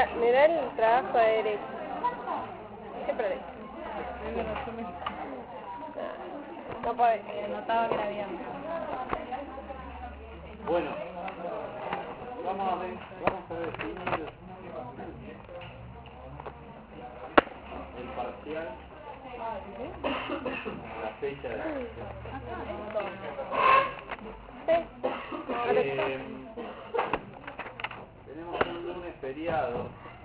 Mirá el trabajo de derecho. ¿Qué problema? No puede. Notaba que era bien. Bueno, vamos a definir el parcial, la fecha de tenemos un lunes feriado,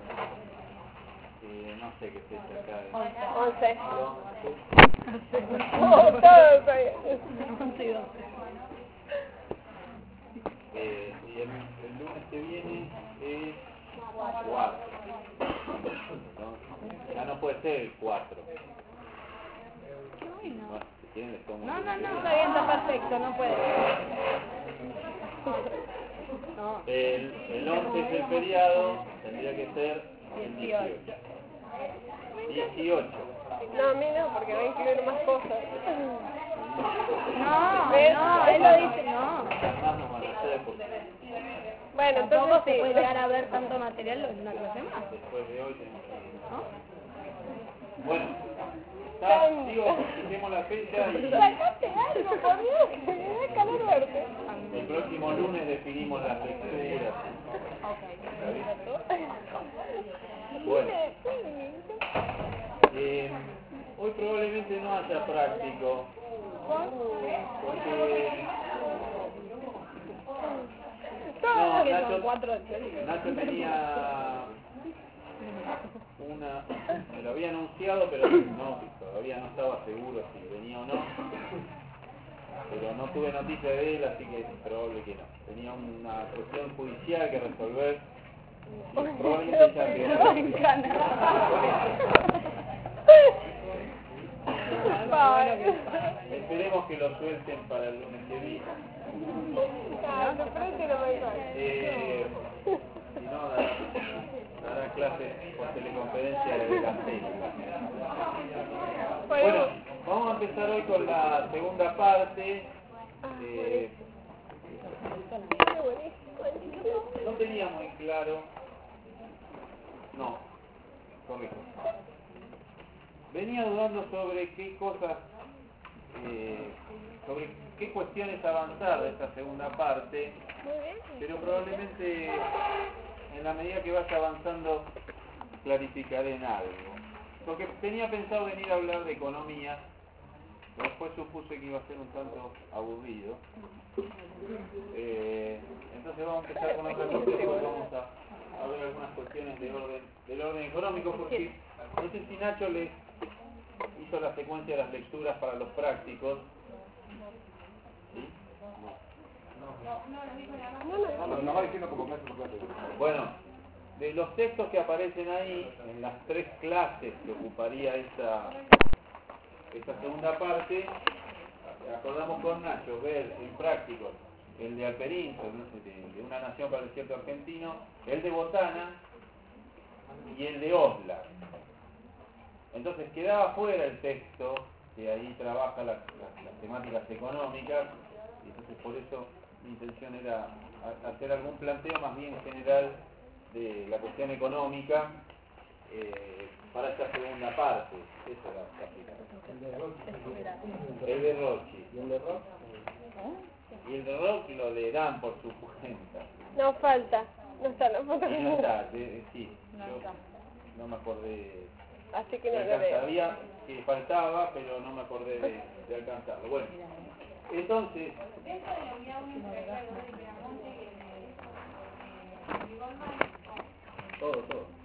no sé qué fecha acá es. 11. El 11. Oh, todo está bien. 11 y 12. Y el lunes que viene es 4. Ya no puede ser el 4. Bueno. Si quieren les tomo No, el lunes que está viene. bien, está perfecto, no puede. No. El 11 es el feriado, tendría que ser el 18. 18. No, a mí no, porque va a incluir más cosas. No, ¿Ves? él lo dice, no. Además no van a hacer porque Bueno, Tampoco entonces se sí. puede llegar a ver tanto material en una clase más, después de hoy tenemos que ir. ¿no? Bueno, digo, fijemos la fecha y Sacate algo, por Dios, que me da calor verte. el próximo lunes definimos las lecturas. Bueno, hoy probablemente no haya práctico, porque no, Que son 4 de Nacho tenía me lo había anunciado, pero no, todavía no estaba seguro si venía o no, pero no tuve noticia de él, así que es probable que no. Tenía una cuestión judicial que resolver y probablemente ya quedó. Esperemos que lo suelten para el lunes que viene. Si no, dará clases por teleconferencia desde la célula. Bueno, vamos a empezar hoy con la segunda parte. No tenía muy claro. No, correcto. Venía dudando sobre qué cosas, sobre qué cuestiones avanzar de esta segunda parte, pero probablemente en la medida que vaya avanzando clarificaré en algo. Porque tenía pensado venir a hablar de economía, pero después supuse que iba a ser un tanto aburrido. Entonces vamos a empezar con otra cosa y después vamos a ver algunas cuestiones del orden económico, porque no sé si Nacho le hizo la secuencia de las lecturas para los prácticos. ¿Sí? Nos va diciendo como clase por clase. Bueno, de los textos que aparecen ahí, en las 3 clases que ocuparía esta segunda parte, acordamos con Nacho ver en práctico el de Alperín, de Una Nación para el Desierto Argentino, el de Botana y el de Oslar. Entonces quedaba fuera el texto que ahí trabaja las temáticas económicas, y entonces por eso mi intención era hacer algún planteo más bien general de la cuestión económica para esta segunda parte. Esa era el de Rochi. ¿Y el de Rock? Y el de Rock lo leerán por su cuenta. No falta, no está la foto. Y no está, sí, yo no me acordé. Así que no lo leo. Sabía que faltaba, pero no me acordé de alcanzarlo. Bueno, entonces, todo.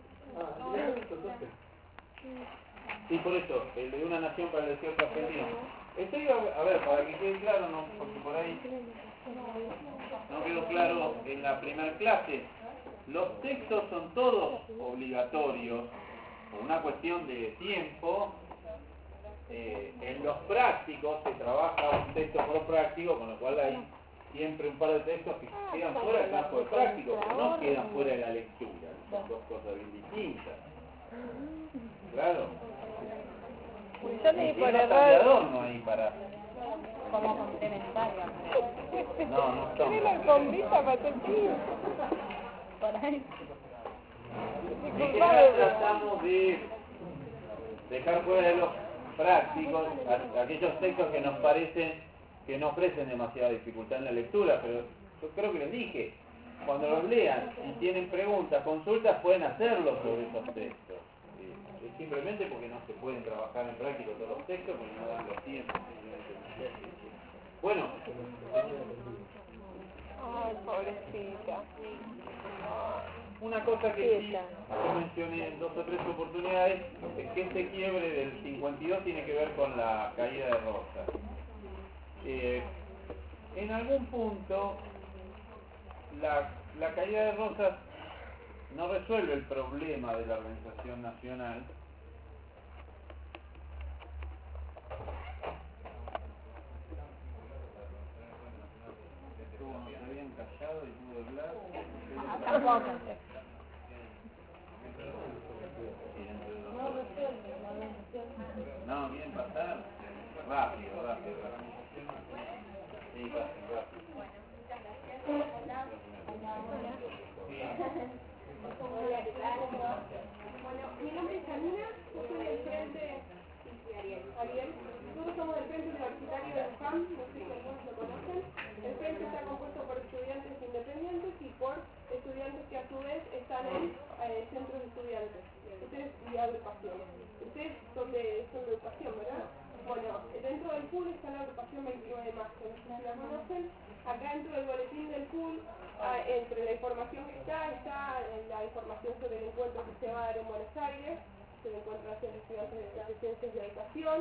Sí, por eso, el de Una Nación para el Desierto Argentino. Esto iba a ver, para que quede claro, ¿no? Porque por ahí no quedó claro en la primera clase. Los textos son todos obligatorios, por una cuestión de tiempo. En los prácticos se trabaja un texto por práctico, con lo cual hay siempre un par de textos que quedan fuera del campo de práctico, pero no quedan fuera de la lectura, son dos cosas bien distintas. Claro. Yo leí por Tiene error. adorno ahí para... Como complementaria. No son. Tiene la alfombrita para tu tío. Por ahí. En general tratamos de dejar fuera de los prácticos aquellos textos que nos parecen que no ofrecen demasiada dificultad en la lectura, pero yo creo que les dije, cuando los lean y tienen preguntas, consultas, pueden hacerlo sobre esos textos. Es simplemente porque no se pueden trabajar en práctica todos los textos, porque no dan los tiempos. Bueno, Ay, pobrecita. una cosa que sí yo mencioné en 2 o 3 oportunidades es que este quiebre del 52 tiene que ver con la caída de Rosas. En algún punto la caída de Rosas no resuelve el problema de la organización nacional. Estuvo bien callado y pudo hablar. Tampoco. No, bien pasar. Rápido. Sí, rápido. Bueno, mi nombre es Janina, yo soy del Frente Ariel. Nosotros somos del Frente Universitario del FAM, no sé si algunos lo conocen. El Frente está compuesto por estudiantes independientes y por estudiantes que a su vez están en centros de estudiantes. Ustedes y agrupaciones. Ustedes son de educación, ¿verdad? Bueno, dentro del pool está la agrupación 29 de marzo, no sé si la conocen. Acá dentro del boletín del pool, entre la información que está la información sobre el encuentro que se va a dar en Buenos Aires, el encuentro nacional de estudiantes de ciencias de educación.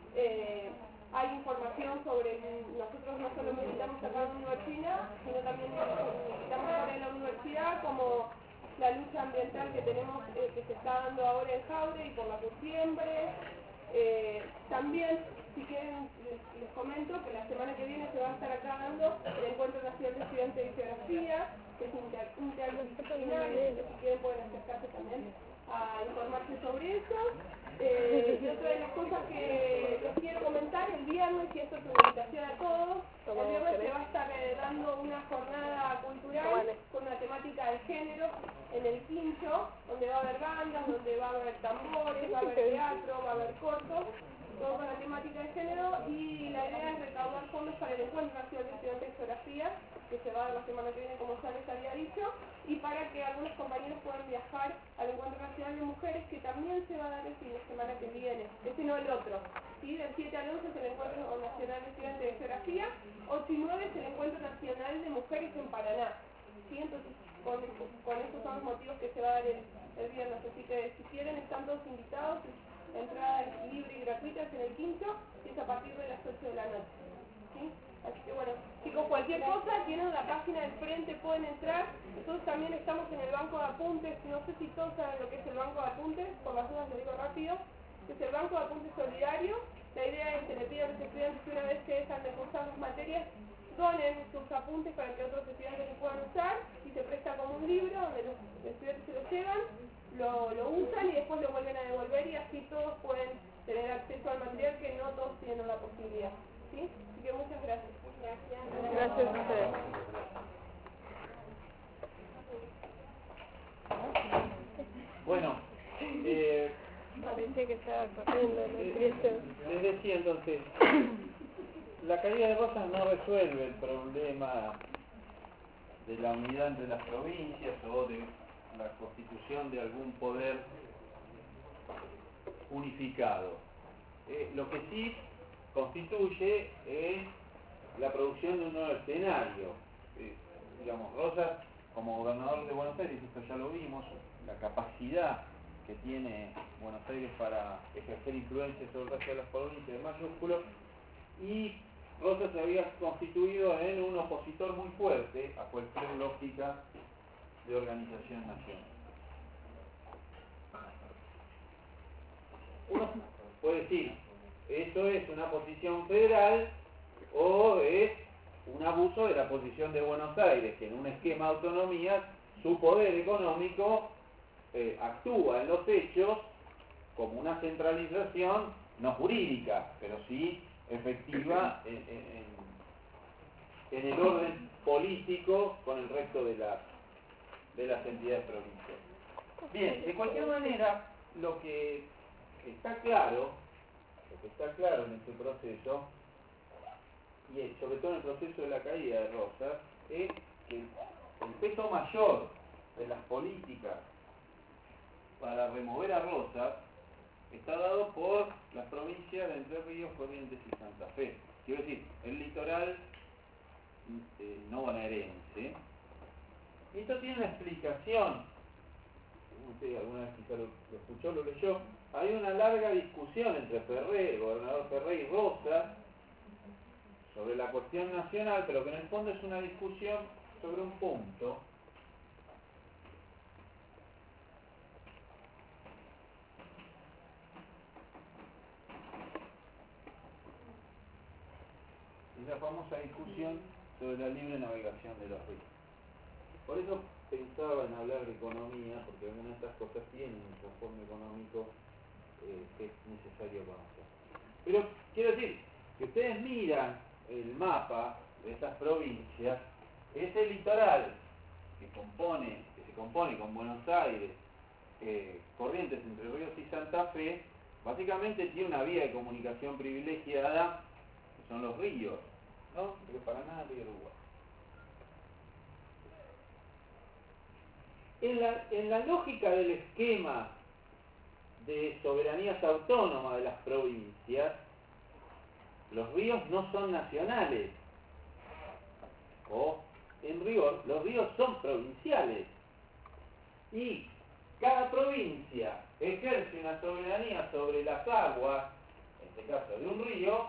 Hay información sobre, nosotros no solo militamos acá en la universidad, sino también militamos ahora en la universidad, como la lucha ambiental que tenemos, que se está dando ahora en Jaure y por la Curtiembre. También, si quieren, les comento que la semana que viene se va a estar acá dando el Encuentro Nacional de Estudiantes de Geografía, que es interdisciplinario, si quieren pueden acercarse también a informarse sobre eso. Y otra de las cosas que les quiero comentar, el viernes, y esto es una invitación a todos, el viernes se va a estar dando una jornada cultural con una temática de género en el Quincho, donde va a haber bandas, donde va a haber tambores, va a haber teatro, va a haber cortos, todo con la temática de género, y la idea es recaudar fondos para el Encuentro Nacional de Estudiantes de Geografía, que se va a dar la semana que viene, como ya les había dicho, y para que algunos compañeros puedan viajar al Encuentro Nacional de Mujeres, que también se va a dar el fin de semana que viene, no el otro, ¿sí? Del 7 al 11 es el Encuentro Nacional de Estudiantes de Geografía, 8 y 9 es el Encuentro Nacional de Mujeres en Paraná, ¿sí? Entonces, con estos son los motivos que se va a dar el viernes, así que si quieren están todos invitados. La entrada es libre y gratuita, es en el Quincho, y es a partir de las 8 de la noche. ¿Sí? Así que bueno, chicos, cualquier cosa, tienen la página del frente, pueden entrar. Nosotros también estamos en el banco de apuntes, no sé si todos saben lo que es el banco de apuntes, por las dudas lo digo rápido. Es el banco de apuntes solidario. La idea es que le pidan a los estudiantes que una vez que dejan de cursar las materias, donen sus apuntes para que otros estudiantes lo puedan usar, y se presta como un libro donde los estudiantes se lo llevan, lo usan y después lo vuelven a devolver, y así todos pueden tener acceso al material que no todos tienen la posibilidad. ¿Sí? Así que muchas gracias. Gracias a ustedes. Bueno, Parece que estaba corriendo, les decía entonces, la caída de Rosas no resuelve el problema de la unidad entre las provincias o de la constitución de algún poder unificado. Lo que sí constituye es la producción de un nuevo escenario. Digamos, Rosas, como gobernador de Buenos Aires, esto ya lo vimos, la capacidad que tiene Buenos Aires para ejercer influencia sobre el resto de las provincias de mayúsculo, y Rosas se había constituido en un opositor muy fuerte a cualquier lógica de organización nacional. Uno puede decir, ¿eso es una posición federal o es un abuso de la posición de Buenos Aires, que en un esquema de autonomía su poder económico actúa en los hechos como una centralización no jurídica, pero sí efectiva en el orden político con el resto de las entidades provinciales? Bien, de cualquier manera, lo que está claro en este proceso, y sobre todo en el proceso de la caída de Rosas, es que el peso mayor de las políticas para remover a Rosas está dado por las provincias de Entre Ríos, Corrientes y Santa Fe. Quiero decir, el litoral no bonaerense. Y esto tiene una explicación. Usted alguna vez quizá lo escuchó, lo leyó. Hay una larga discusión entre Ferré, el gobernador Ferré y Rosas sobre la cuestión nacional, pero que en el fondo es una discusión sobre un punto. Es la famosa discusión sobre la libre navegación de los ríos. Por eso pensaba en hablar de economía, porque algunas de estas cosas tienen un trasfondo económico que es necesario conocer. Pero quiero decir, que ustedes miran el mapa de estas provincias, ese litoral que se compone con Buenos Aires, Corrientes, Entre Ríos y Santa Fe, básicamente tiene una vía de comunicación privilegiada, que son los ríos, ¿no? Río Paraná, Río Uruguay. En la lógica del esquema de soberanías autónomas de las provincias, los ríos no son nacionales, o en rigor, los ríos son provinciales, y cada provincia ejerce una soberanía sobre las aguas, en este caso de un río,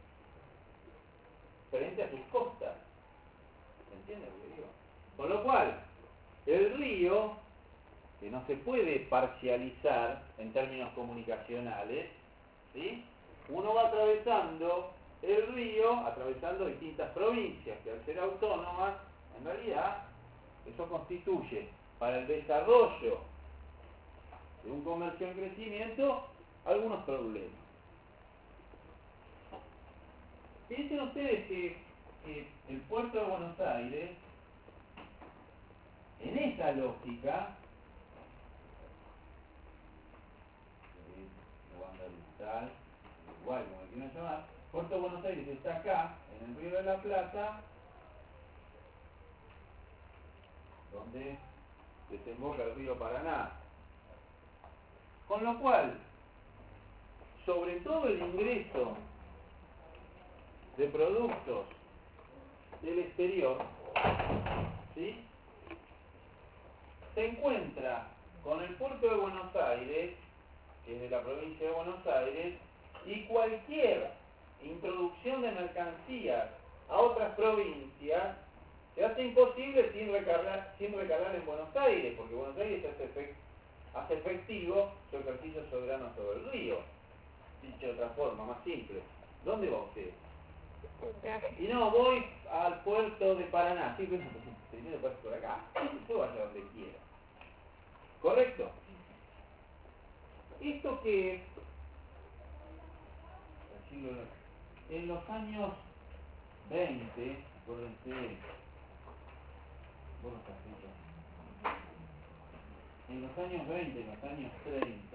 frente a sus costas. ¿Se entiende lo que digo? Con lo cual, el río, que no se puede parcializar en términos comunicacionales, ¿sí? Uno va atravesando el río, atravesando distintas provincias, que al ser autónomas, en realidad, eso constituye para el desarrollo de un comercio en crecimiento algunos problemas. Piensen ustedes que el puerto de Buenos Aires, en esa lógica, Uruguay, como le quieran llamar, Puerto de Buenos Aires está acá, en el Río de la Plata, donde desemboca el río Paraná. Con lo cual, sobre todo el ingreso de productos del exterior, ¿sí?, se encuentra con el puerto de Buenos Aires, que es de la provincia de Buenos Aires, y cualquier introducción de mercancías a otras provincias se hace imposible sin recalar en Buenos Aires, porque Buenos Aires hace efectivo su ejercicio soberano sobre el río. Dicho de otra forma, más simple. ¿Dónde va usted? Y no, voy al puerto de Paraná. Sí, pero primero pasa por acá. Usted vaya donde quiera. ¿Correcto? Esto que en los años 20, acuérdense, en los años 20, en los años 30,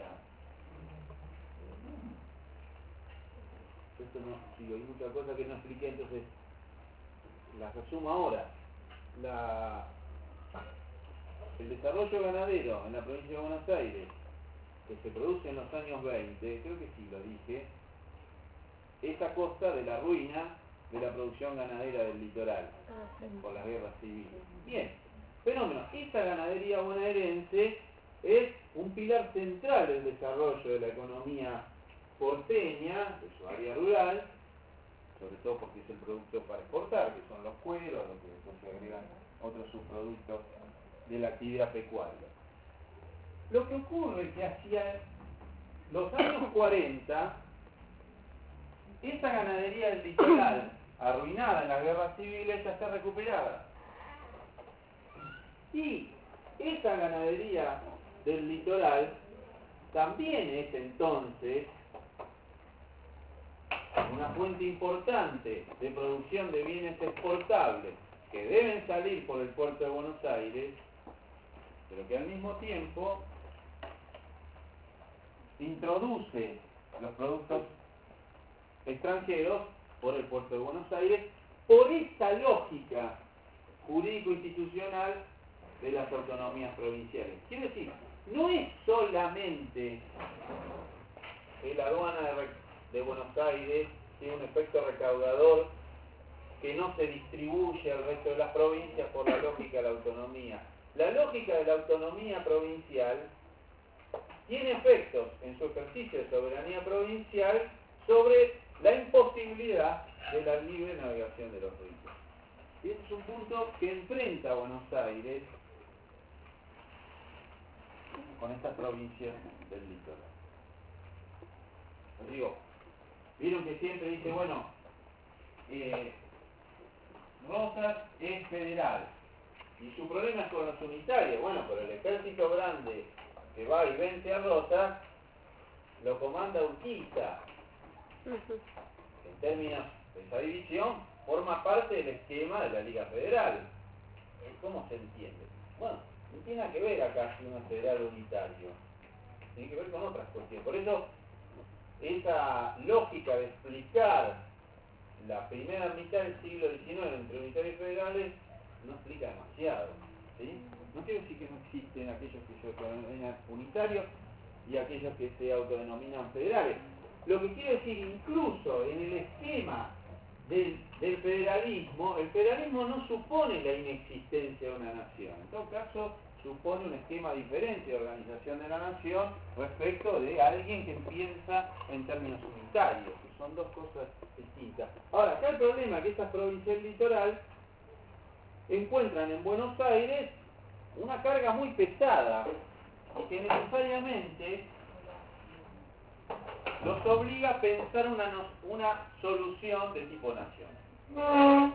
esto no, si hay muchas cosas que no expliqué, entonces las resumo ahora. El desarrollo ganadero en la provincia de Buenos Aires, que se produce en los años 20, creo que sí lo dije, es a costa de la ruina de la producción ganadera del litoral, por las guerras civiles. Bien, fenómeno. Esta ganadería bonaerense es un pilar central del desarrollo de la economía porteña, de su área rural, sobre todo porque es el producto para exportar, que son los cueros, lo que después se agregan otros subproductos de la actividad pecuaria. Lo que ocurre es que hacia los años 40, esta ganadería del litoral, arruinada en las guerras civiles, ya está recuperada. Y esa ganadería del litoral también es entonces una fuente importante de producción de bienes exportables que deben salir por el puerto de Buenos Aires, pero que al mismo tiempo introduce los productos extranjeros por el puerto de Buenos Aires, por esta lógica jurídico-institucional de las autonomías provinciales. Quiere decir, no es solamente que la aduana de Buenos Aires tiene un efecto recaudador que no se distribuye al resto de las provincias por la lógica de la autonomía. La lógica de la autonomía provincial tiene efectos en su ejercicio de soberanía provincial sobre la imposibilidad de la libre navegación de los ríos. Y ese es un punto que enfrenta a Buenos Aires con estas provincias del litoral. Os digo, vieron que siempre dice, bueno, Rosas es federal y su problema es con los unitarios. Bueno, pero el ejército grande que va y vence a Rosas lo comanda Urquiza. En términos de esa división, forma parte del esquema de la Liga Federal. ¿Cómo se entiende? Bueno, no tiene nada que ver acá si uno es federal o unitario. Tiene que ver con otras cuestiones. Por eso, esa lógica de explicar la primera mitad del siglo XIX entre unitarios y federales no explica demasiado. ¿Sí? No quiere decir que no existen aquellos que se autodenominan unitarios y aquellos que se autodenominan federales. Lo que quiere decir, incluso en el esquema del federalismo, el federalismo no supone la inexistencia de una nación. En todo caso, supone un esquema diferente de organización de la nación respecto de alguien que piensa en términos unitarios, que son dos cosas distintas. Ahora, acá el problema es que estas provincias del litoral encuentran en Buenos Aires una carga muy pesada y que necesariamente los obliga a pensar una solución de tipo nación.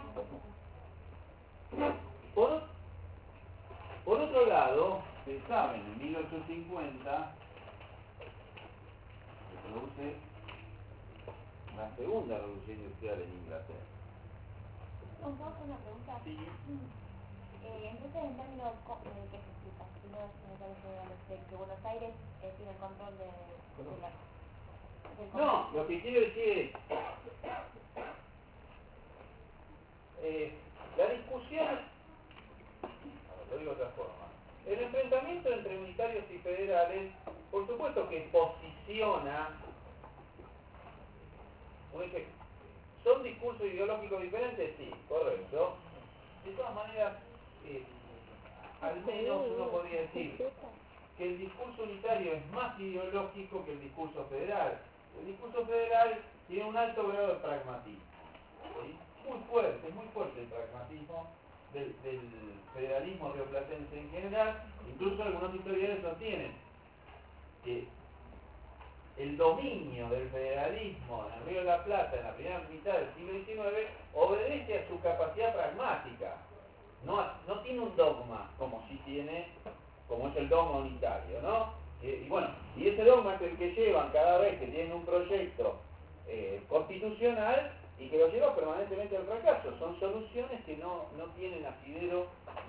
Por otro lado, ustedes saben, en 1850 se produce la segunda revolución industrial en Inglaterra. Una pregunta. Sí. Entonces, en términos ¿qué se explica? Si no es unitarios federales, que Buenos Aires tiene el control del No, lo que quiero decir es la discusión, lo digo de otra forma, el enfrentamiento entre unitarios y federales, por supuesto que posiciona un ejemplo. ¿Son discursos ideológicos diferentes? Sí, correcto. De todas maneras, al menos uno podría decir que el discurso unitario es más ideológico que el discurso federal. El discurso federal tiene un alto grado de pragmatismo. ¿Sí? Muy fuerte el pragmatismo del federalismo rioplatense en general. Incluso algunos historiadores sostienen que el dominio del federalismo en el Río de la Plata en la primera mitad del siglo XIX obedece a su capacidad pragmática. No tiene un dogma como es el dogma unitario, ¿no? Y ese dogma es el que llevan cada vez que tienen un proyecto constitucional y que lo lleva permanentemente al fracaso. Son soluciones que no tienen asidero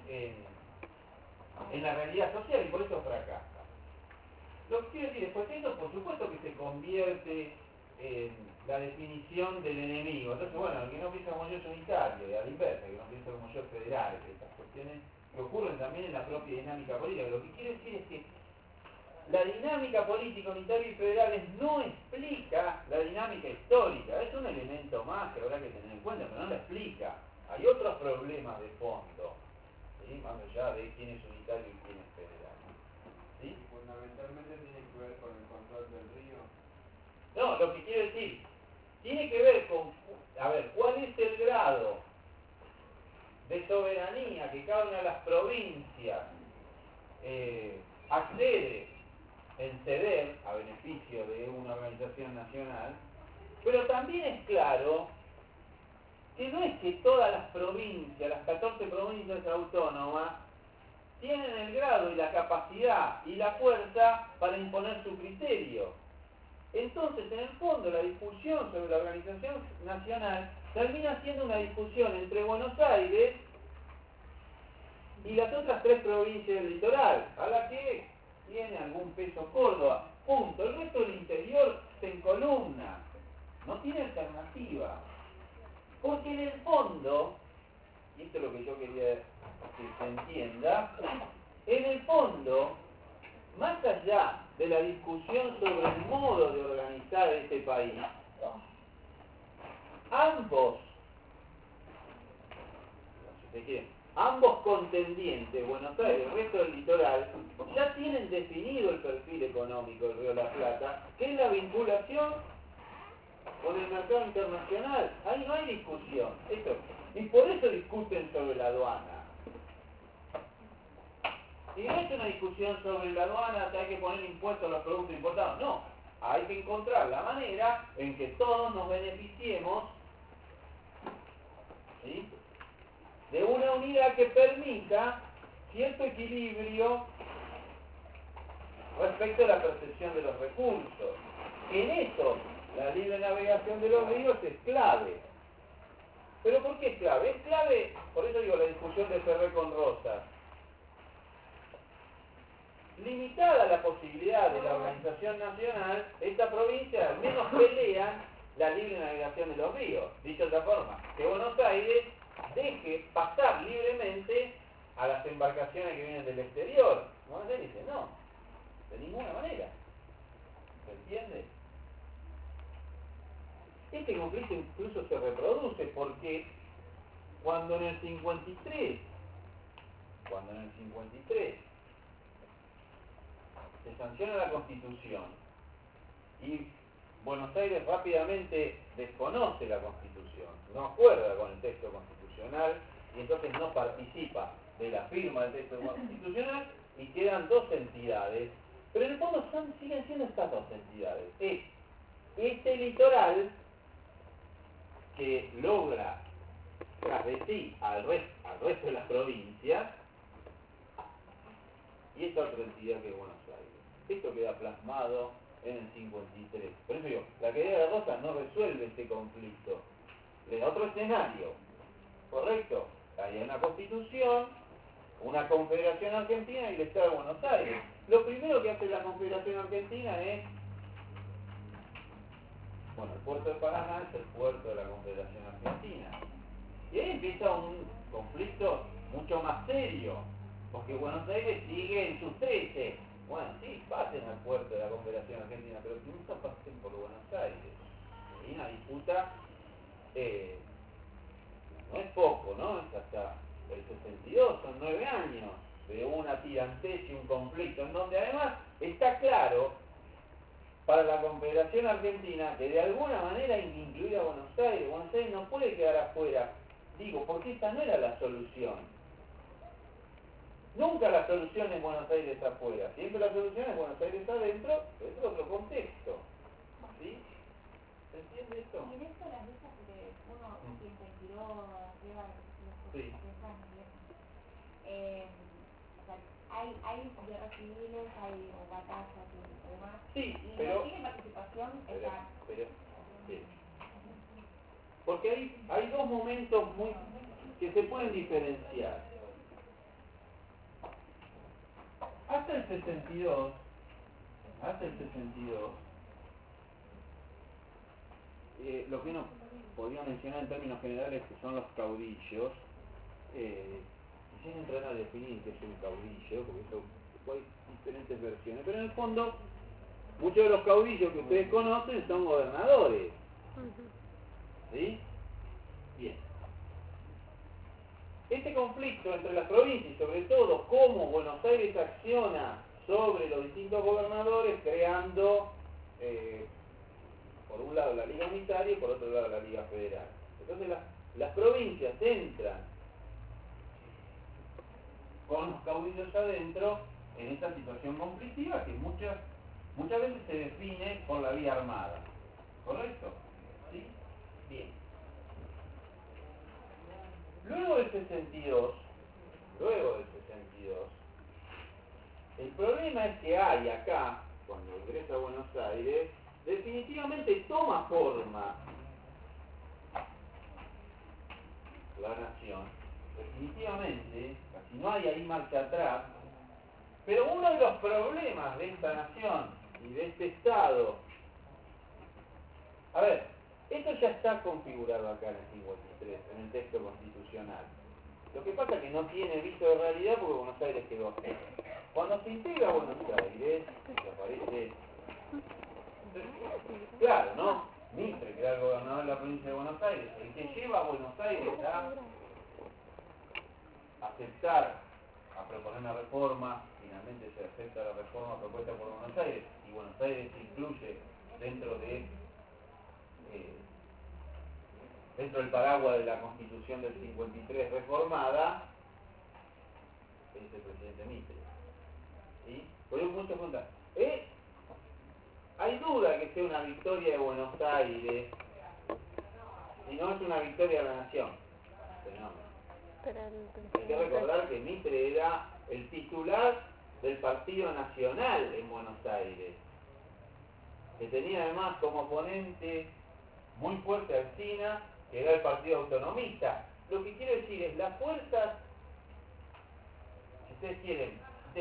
en la realidad social y por eso fracasan. Lo que quiero decir, después eso por supuesto que se convierte en la definición del enemigo. Entonces, bueno, el que no piensa como yo es unitario, y a la inversa, el que no piensa como yo es federal, estas cuestiones que ocurren también en la propia dinámica política. Lo que quiero decir es que la dinámica política unitaria y federales no explica la dinámica histórica. Es un elemento más que habrá que tener en cuenta, pero no la explica. Hay otros problemas de fondo, ¿sí? Más allá de quién es unitario y quién es federal. ¿Sí? Fundamentalmente tiene que ver con el control del río. No, lo que quiero decir, tiene que ver con, ¿cuál es el grado de soberanía que cada una de las provincias accede en ceder a beneficio de una organización nacional? Pero también es claro que no es que todas las provincias, las 14 provincias autónomas, tienen el grado y la capacidad y la fuerza para imponer su criterio. Entonces, en el fondo, la discusión sobre la organización nacional termina siendo una discusión entre Buenos Aires y las otras 3 provincias del litoral, a la que tiene algún peso Córdoba, punto. El resto del interior se encolumna, no tiene alternativa. Porque en el fondo, y esto es lo que yo quería que se entienda, en el fondo, más allá de la discusión sobre el modo de organizar este país, ambos contendientes, Buenos Aires y el resto del litoral, ya tienen definido el perfil económico del Río de la Plata, que es la vinculación con el mercado internacional. Ahí no hay discusión. Y por eso discuten sobre la aduana. Y no es una discusión sobre la aduana, que hay que poner impuestos a los productos importados. No, hay que encontrar la manera en que todos nos beneficiemos, ¿sí?, de una unidad que permita cierto equilibrio respecto a la percepción de los recursos. En eso, la libre navegación de los ríos es clave. ¿Pero por qué es clave? Es clave, por eso digo, la discusión de Ferrer con Rosas. Limitada la posibilidad de la organización nacional, esta provincia al menos pelea la libre navegación de los ríos. Dicho de otra forma, que Buenos Aires deje pasar libremente a las embarcaciones que vienen del exterior. Buenos Aires dice, no, de ninguna manera. ¿Se entiende? Este conflicto incluso se reproduce porque cuando en el 53 se sanciona la Constitución y Buenos Aires rápidamente desconoce la Constitución, no acuerda con el texto constitucional y entonces no participa de la firma del texto constitucional y quedan dos entidades, pero en el fondo siguen siendo estas dos entidades. Es este litoral que logra tras de sí al resto de las provincias y esta otra entidad que es Buenos Aires. Esto queda plasmado en el 53. Por eso digo, la querella de Rosa no resuelve este conflicto. Le da otro escenario, ¿correcto? Hay una constitución, una confederación argentina y el Estado de Buenos Aires. Lo primero que hace la confederación argentina es, bueno, el puerto de Paraná es el puerto de la confederación argentina. Y ahí empieza un conflicto mucho más serio, porque Buenos Aires sigue en sus 13. Bueno, sí, pasen al puerto de la Confederación Argentina, pero que nunca pasen por Buenos Aires. Y una disputa no es poco, ¿no? Es hasta el 62, son 9 años de una tirantez y un conflicto, en donde además está claro para la Confederación Argentina que de alguna manera hay que incluir a Buenos Aires no puede quedar afuera. Digo, porque esta no era la solución. Nunca la solución es Buenos Aires afuera, siempre la solución es Buenos Aires adentro, pero es otro contexto. ¿Sí? ¿Se entiende esto? Y en esto las luchas que uno piensa en Quiroga, lleva los Sí. o sea, hay guerras civiles, hay batallas y demás. Sí, Y pero... no tiene participación, sí. Porque hay dos momentos que se pueden diferenciar. Hasta el 62, lo que uno podría mencionar en términos generales que son los caudillos, sin entrar a definir qué es un caudillo, porque eso hay diferentes versiones, pero en el fondo muchos de los caudillos que ustedes conocen son gobernadores. ¿Sí? Bien. Este conflicto entre las provincias y sobre todo cómo Buenos Aires acciona sobre los distintos gobernadores creando por un lado la Liga Unitaria y por otro lado la Liga Federal. Entonces las provincias entran con los caudillos adentro en esta situación conflictiva que muchas veces se define por la vía armada. ¿Correcto? ¿Sí? Bien. Luego del 62, el problema es que hay acá, cuando ingresa a Buenos Aires, definitivamente toma forma la nación. Definitivamente, casi no hay ahí marcha atrás, Pero uno de los problemas de esta nación y de este Estado, a ver, esto ya está configurado acá en el 53, en el texto constitucional. Lo que pasa es que no tiene viso de realidad porque Buenos Aires quedó así. Cuando se integra Buenos Aires, que aparece, claro, ¿no? Mitre, que era el gobernador de la provincia de Buenos Aires, el que lleva a Buenos Aires a aceptar, a proponer una reforma, finalmente se acepta la reforma propuesta por Buenos Aires, y Buenos Aires se incluye dentro de dentro del paraguas de la Constitución del 53 reformada, es el presidente Mitre. ¿Sí? Por eso muchos preguntan, ¿hay duda que sea una victoria de Buenos Aires si no es una victoria de la nación? No. Hay que recordar que Mitre era el titular del Partido Nacional en Buenos Aires, que tenía además como oponente muy fuerte a Alsina, que era el Partido Autonomista. Lo que quiero decir es, las fuerzas, si ustedes quieren,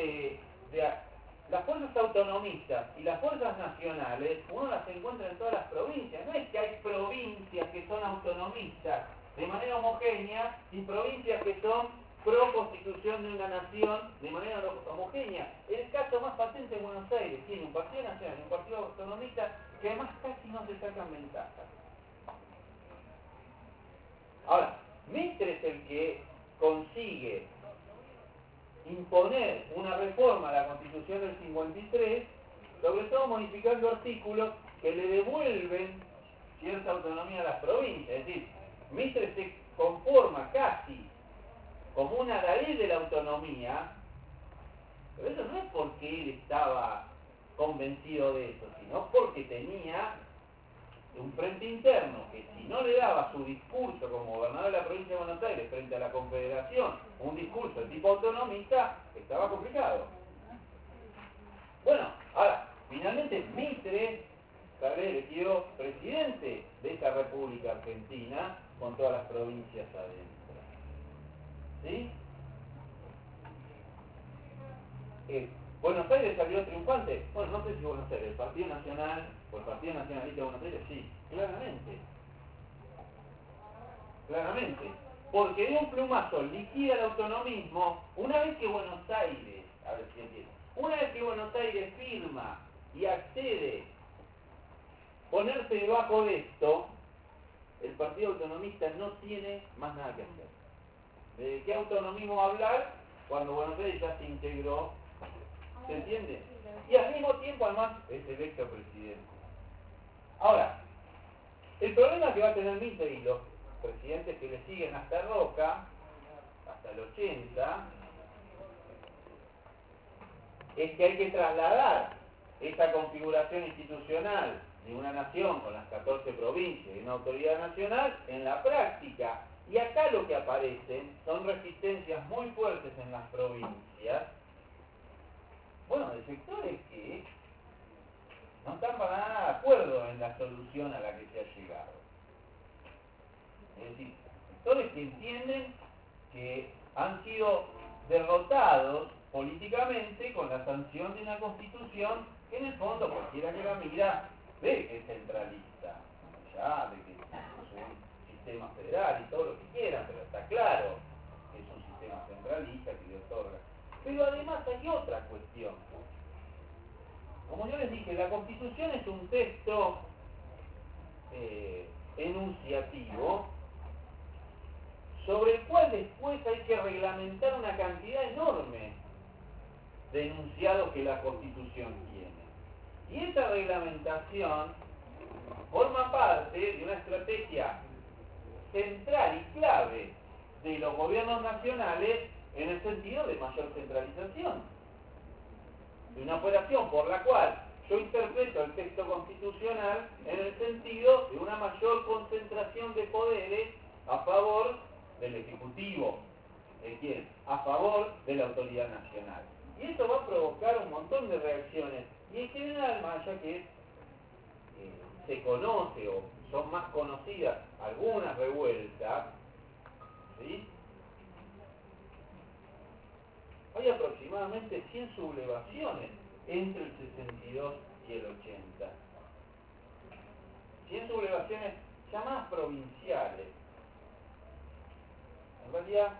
las fuerzas autonomistas y las fuerzas nacionales, uno las encuentra en todas las provincias. No es que hay provincias que son autonomistas de manera homogénea y provincias que son pro constitución de una nación de manera homogénea. El caso más patente de Buenos Aires tiene un partido nacional y un partido autonomista que además casi no se sacan ventaja. Ahora, Mitre es el que consigue imponer una reforma a la Constitución del 53, sobre todo modificando artículos que le devuelven cierta autonomía a las provincias. Es decir, Mitre se conforma casi como una ley de la autonomía, pero eso no es porque él estaba convencido de eso, sino porque tenía un frente interno que si no le daba su discurso como gobernador de la provincia de Buenos Aires frente a la Confederación, un discurso de tipo autonomista, estaba complicado. Bueno, ahora, finalmente Mitre sale elegido presidente de esta República Argentina con todas las provincias adentro. ¿Sí? ¿Buenos Aires salió triunfante? Bueno, no sé si Buenos Aires, el Partido Nacional o el Partido Nacionalista de Buenos Aires, sí, claramente. Claramente. Porque de un plumazo liquida el autonomismo una vez que Buenos Aires, a ver si entiendo, una vez que Buenos Aires firma y accede ponerse debajo de esto, el Partido Autonomista no tiene más nada que hacer. ¿De qué autonomismo hablar cuando Buenos Aires ya se integró? ¿Se entiende? Y al mismo tiempo, además, es electo presidente. Ahora, el problema que va a tener Mitre y los presidentes que le siguen hasta Roca, hasta el 80, es que hay que trasladar esa configuración institucional de una nación con las 14 provincias y una autoridad nacional en la práctica. Y acá lo que aparecen son resistencias muy fuertes en las provincias, bueno, de sectores que no están para nada de acuerdo en la solución a la que se ha llegado. Es decir, sectores que entienden que han sido derrotados políticamente con la sanción de una constitución que en el fondo cualquiera que la mira ve que es centralista, ya de que es un sistema federal y todo lo que quieran, pero está claro que es un sistema centralista que le otorga. Pero además hay otra cuestión. Como yo les dije, la Constitución es un texto enunciativo sobre el cual después hay que reglamentar una cantidad enorme de enunciados que la Constitución tiene. Y esa reglamentación forma parte de una estrategia central y clave de los gobiernos nacionales en el sentido de mayor centralización. De una operación por la cual yo interpreto el texto constitucional en el sentido de una mayor concentración de poderes a favor del Ejecutivo. ¿De quién? A favor de la autoridad nacional. Y esto va a provocar un montón de reacciones. Y en general, más allá que se conoce o son más conocidas algunas revueltas, ¿sí? hay aproximadamente 100 sublevaciones entre el 62 y el 80. 100 sublevaciones llamadas provinciales. En realidad,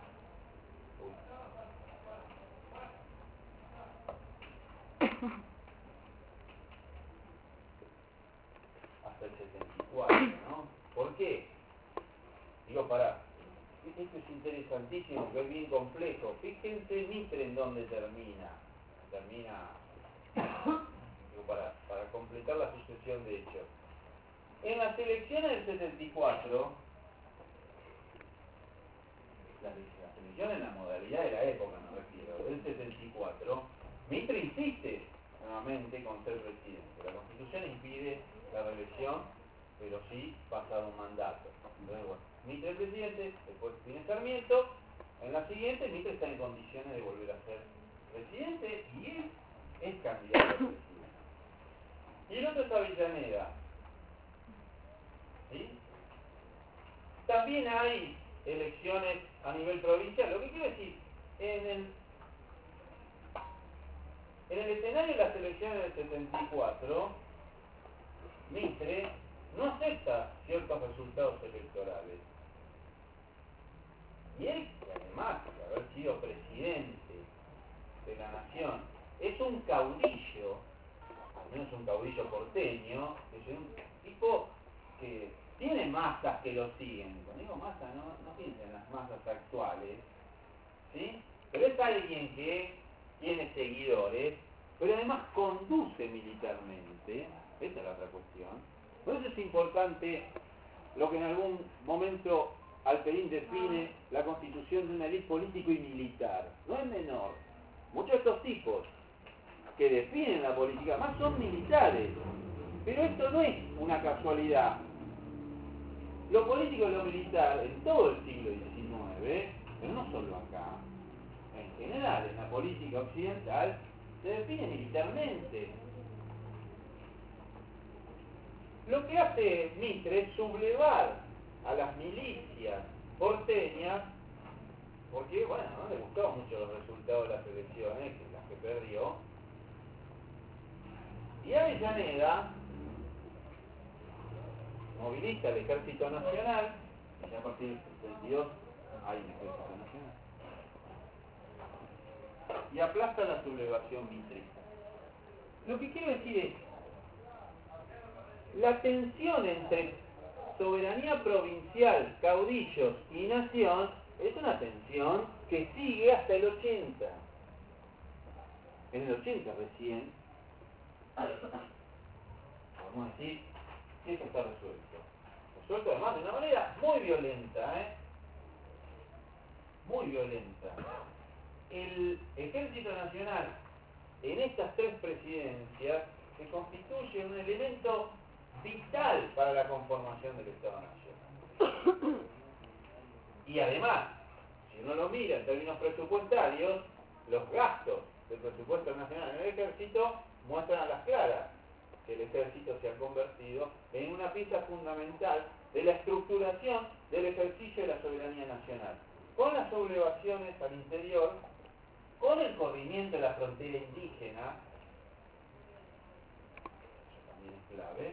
hasta el 74, ¿no? ¿Por qué? Digo, esto es interesantísimo, que es bien complejo. Fíjense Mitre en dónde termina. Digo, para completar la sucesión de hechos. En las elecciones del 74, las elecciones en la modalidad de la época, me refiero, del 74, Mitre insiste nuevamente con ser presidente. La Constitución impide la reelección, pero sí pasado un mandato. Entonces, bueno, Mitre es presidente, después viene Sarmiento, en la siguiente Mitre está en condiciones de volver a ser presidente y él es candidato a presidente. Y el otro es Avellaneda. ¿Sí? También hay elecciones a nivel provincial. Lo que quiero decir, en el escenario de las elecciones del 74, Mitre no acepta ciertos resultados electorales. Y él, además de haber sido presidente de la nación, es un caudillo, al menos un caudillo porteño, es un tipo que tiene masas que lo siguen. Cuando digo masa, no piensen en las masas actuales, ¿sí? Pero es alguien que tiene seguidores, pero además conduce militarmente. Esa es la otra cuestión. Por eso es importante lo que en algún momento Alperín define la constitución de una élite político y militar. No es menor. Muchos de estos tipos que definen la política más son militares. Pero esto no es una casualidad. Lo político y lo militar en todo el siglo XIX, pero no solo acá, en general, en la política occidental, se define militarmente. Lo que hace Mitre es sublevar a las milicias porteñas, porque, bueno, no le gustaban mucho los resultados de las elecciones, las que perdió, y Avellaneda moviliza el Ejército Nacional, y a partir del 72 hay un Ejército Nacional, y aplasta la sublevación mitrista. Lo que quiero decir es, la tensión entre soberanía provincial, caudillos y nación es una tensión que sigue hasta el 80. En el 80 recién, vamos a decir, que eso está resuelto. Resuelto además de una manera muy violenta, muy violenta. El Ejército Nacional en estas tres presidencias se constituye un elemento vital para la conformación del Estado Nacional. Y además, si uno lo mira en términos presupuestarios, los gastos del presupuesto nacional en el ejército muestran a las claras que el ejército se ha convertido en una pieza fundamental de la estructuración del ejercicio de la soberanía nacional, con las sublevaciones al interior, con el corrimiento de la frontera indígena, eso también es clave,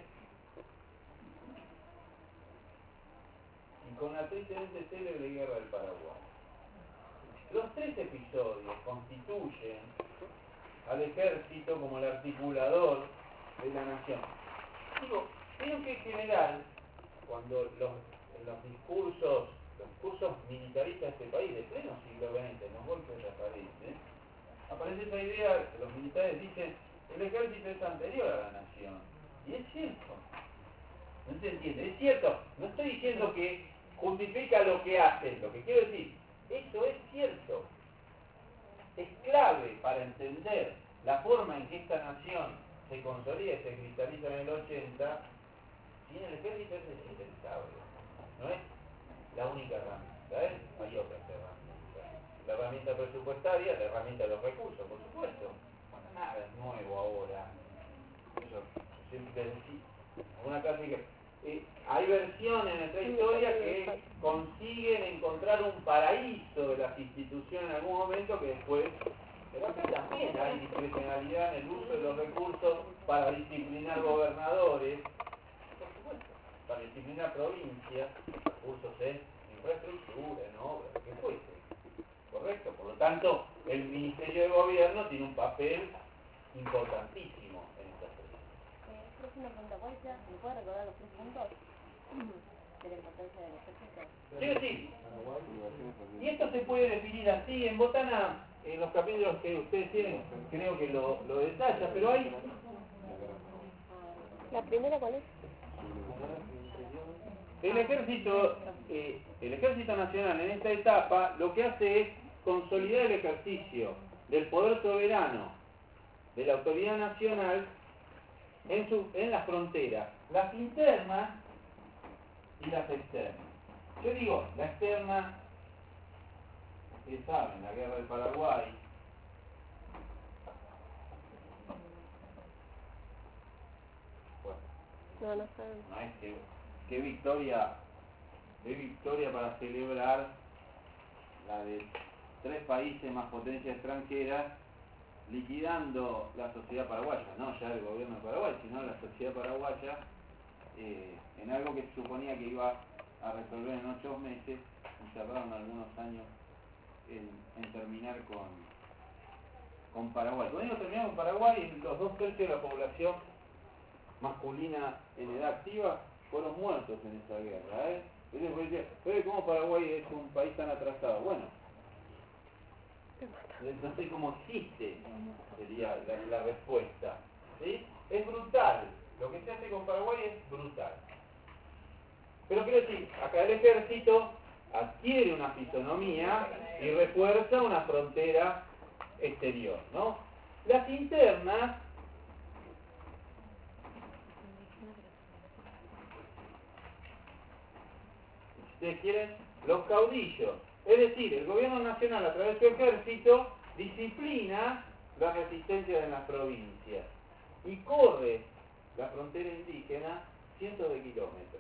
y con la tristemente célebre guerra del Paraguay. Los tres episodios constituyen al ejército como el articulador de la nación. Digo, creo que en general, cuando en los discursos militaristas de este país, de pleno siglo XX, en los golpes aparece esa idea que los militares dicen, el ejército es anterior a la nación. Y es cierto. ¿No se entiende? Es cierto. No estoy diciendo que justifica lo que hacen. Lo que quiero decir, eso es cierto. Es clave para entender la forma en que esta nación se consolida y se cristaliza en el 80. Sin el ejército es indispensable. No es la única herramienta, hay otras herramientas. La herramienta presupuestaria, la herramienta de los recursos, por supuesto. Bueno, nada es nuevo ahora. Eso siempre decía. Alguna clásica. Hay versiones en nuestra historia que consiguen encontrar un paraíso de las instituciones en algún momento que después también hay discrecionalidad en el uso de los recursos para disciplinar gobernadores, por supuesto, para disciplinar provincias, recursos en infraestructura, en obras, que fuese. ¿Correcto? Por lo tanto, el Ministerio de Gobierno tiene un papel importantísimo en esta situación. Es una pregunta, ¿me puede recordar los 3 puntos de la importancia del ejército? Sí. Y esto se puede definir así. En Botana, en los capítulos que ustedes tienen, creo que lo detalla, pero hay... ¿La primera cuál es? El Ejército Nacional en esta etapa lo que hace es consolidar el ejercicio del poder soberano de la autoridad nacional en las fronteras, las internas y las externas. Yo digo, la externa, ustedes saben, la guerra del Paraguay, bueno, No sabemos. no es qué victoria para celebrar la de 3 países más potencia extranjera liquidando la sociedad paraguaya, no ya el gobierno de Paraguay, sino la sociedad paraguaya, en algo que se suponía que iba a resolver en 8 meses, y tardaron algunos años en terminar con Paraguay. Cuando ellos terminaron con Paraguay, los 2/3 de la población masculina en edad activa fueron muertos en esa guerra. Entonces decía, ¿cómo Paraguay es un país tan atrasado? Bueno, no sé cómo existe, sería la respuesta. ¿Sí? Es brutal. Lo que se hace con Paraguay es brutal. Pero quiero decir, acá el ejército adquiere una fisonomía y refuerza una frontera exterior, ¿no? Las internas, si ustedes quieren, los caudillos. Es decir, el gobierno nacional a través de su ejército disciplina la resistencia de las provincias y corre la frontera indígena cientos de kilómetros.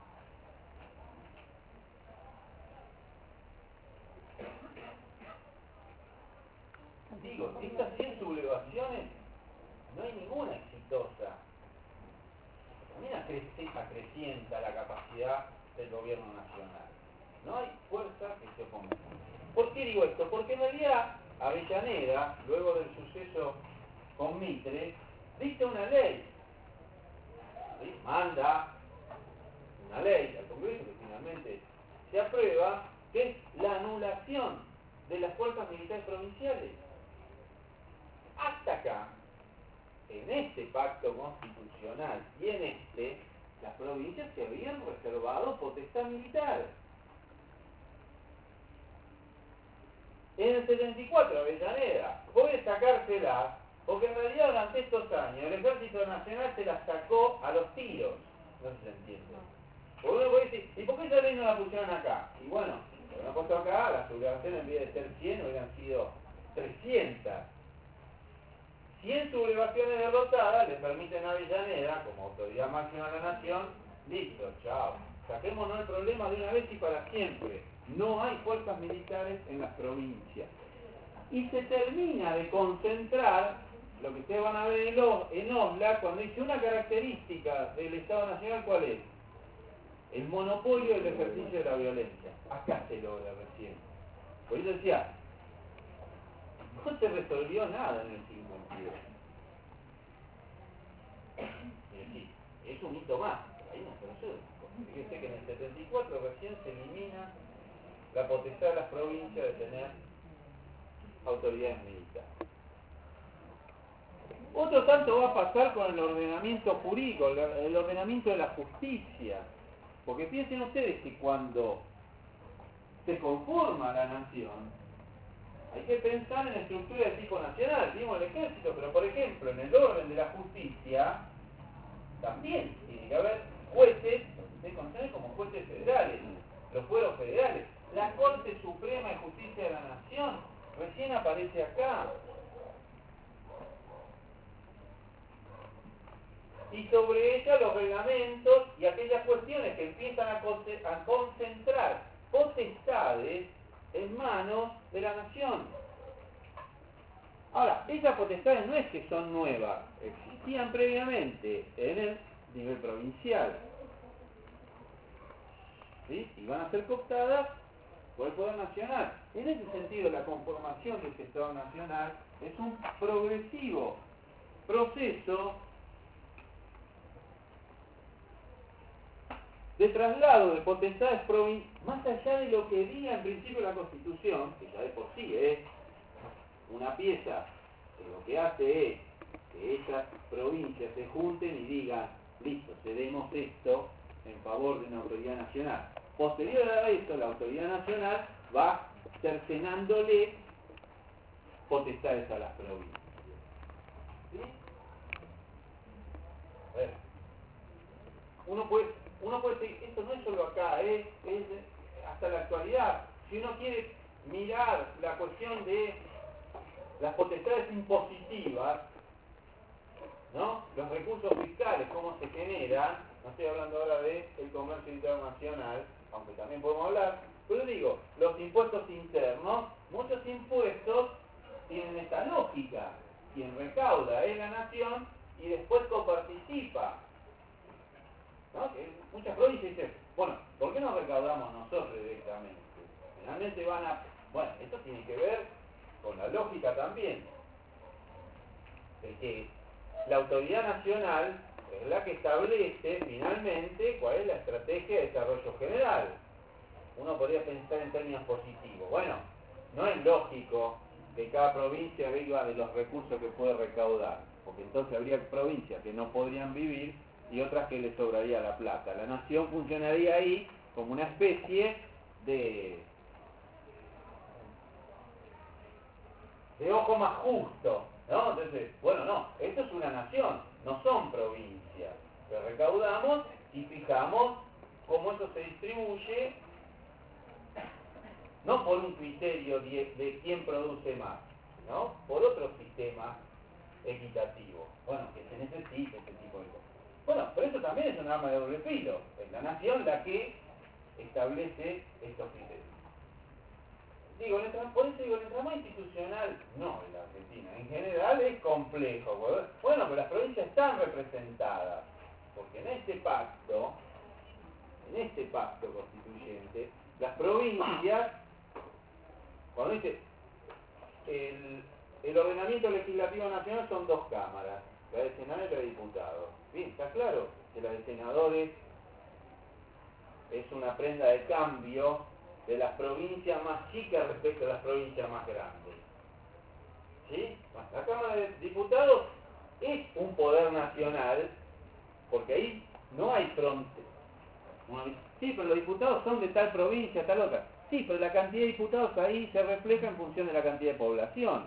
Digo, estas 100 sublevaciones no hay ninguna exitosa. También acrecienta la capacidad del gobierno nacional. No hay fuerza que se oponga. ¿Por qué digo esto? Porque en realidad Avellaneda, luego del suceso con Mitre, dicta una ley. ¿Sí? Manda una ley al Congreso que finalmente se aprueba, que es la anulación de las fuerzas militares provinciales. Hasta acá, en este pacto constitucional y en las provincias se habían reservado potestad militar. En el 74, Avellaneda puede sacársela, porque en realidad durante estos años el Ejército Nacional se las sacó a los tiros. No sé si se entiende. Porque uno puede decir, ¿y por qué esa ley no la pusieron acá? Y bueno, lo que han puesto acá, las sublevaciones en vez de ser 100 hubieran sido 300. 100 sublevaciones derrotadas le permiten a Avellaneda, como autoridad máxima de la nación, listo, chao. Saquémonos el problema de una vez y para siempre. No hay fuerzas militares en las provincias. Y se termina de concentrar, lo que ustedes van a ver en Osla, cuando dice una característica del Estado Nacional, ¿cuál es? El monopolio del ejercicio de la violencia. Acá se logra recién. Por eso decía, no se resolvió nada en el 52. Es decir, es un hito más, hay un proceso. Fíjese que en el 74 recién se elimina la potestad de las provincias de tener autoridades militares. Otro tanto va a pasar con el ordenamiento jurídico, el ordenamiento de la justicia. Porque piensen ustedes que cuando se conforma la nación, hay que pensar en estructuras de tipo nacional, digamos el ejército, pero por ejemplo, en el orden de la justicia, también tiene que haber jueces, ustedes conocen como jueces federales, los fueros federales. La Corte Suprema de Justicia de la Nación recién aparece acá. Y sobre ella los reglamentos y aquellas cuestiones que empiezan a concentrar potestades en manos de la nación. Ahora, esas potestades no es que son nuevas, existían previamente en el nivel provincial, ¿sí? Y van a ser cooptadas por el Poder Nacional. En ese sentido, la conformación de este Estado Nacional es un progresivo proceso de traslado de potestades más allá de lo que diga en principio la Constitución, que ya de por sí es una pieza que lo que hace es que esas provincias se junten y digan, listo, cedemos esto en favor de una autoridad nacional. Posterior a esto, la autoridad nacional va cercenándole potestades a las provincias. ¿Sí? A ver, uno puede decir, esto no es solo acá, es hasta la actualidad. Si uno quiere mirar la cuestión de las potestades impositivas, ¿no? Los recursos fiscales, cómo se generan, no estoy hablando ahora del comercio internacional, aunque también podemos hablar, pero digo, los impuestos internos, muchos impuestos tienen esta lógica. Quien recauda es la nación y después coparticipa, ¿no? Que muchas provincias dicen, bueno, ¿por qué no recaudamos nosotros directamente? Generalmente bueno, esto tiene que ver con la lógica también, de que la autoridad nacional es la que establece finalmente cuál es la estrategia de desarrollo general. Uno podría pensar en términos positivos. Bueno, no es lógico que cada provincia viva de los recursos que puede recaudar, porque entonces habría provincias que no podrían vivir y otras que les sobraría la plata. La nación funcionaría ahí como una especie de ojo más justo, ¿no? Entonces, bueno, no, esto es una nación, no son provincias. Que recaudamos y fijamos cómo eso se distribuye, no por un criterio de quién produce más, ¿no? Por otro sistema equitativo. Bueno, que se necesite este tipo de cosas. Bueno, pero eso también es un arma de doble filo. Es la nación la que establece estos criterios. Por eso digo, el entramado institucional no en la Argentina. En general es complejo. Bueno, pero las provincias están representadas. Porque en este pacto constituyente, las provincias, cuando dice el ordenamiento legislativo nacional son dos cámaras, la de senadores y la de diputados. Bien, está claro que la de senadores es una prenda de cambio de las provincias más chicas respecto a las provincias más grandes. ¿Sí? La Cámara de Diputados es un poder nacional, porque ahí no hay fronteras. Sí, pero los diputados son de tal provincia, tal otra. Sí, pero la cantidad de diputados ahí se refleja en función de la cantidad de población.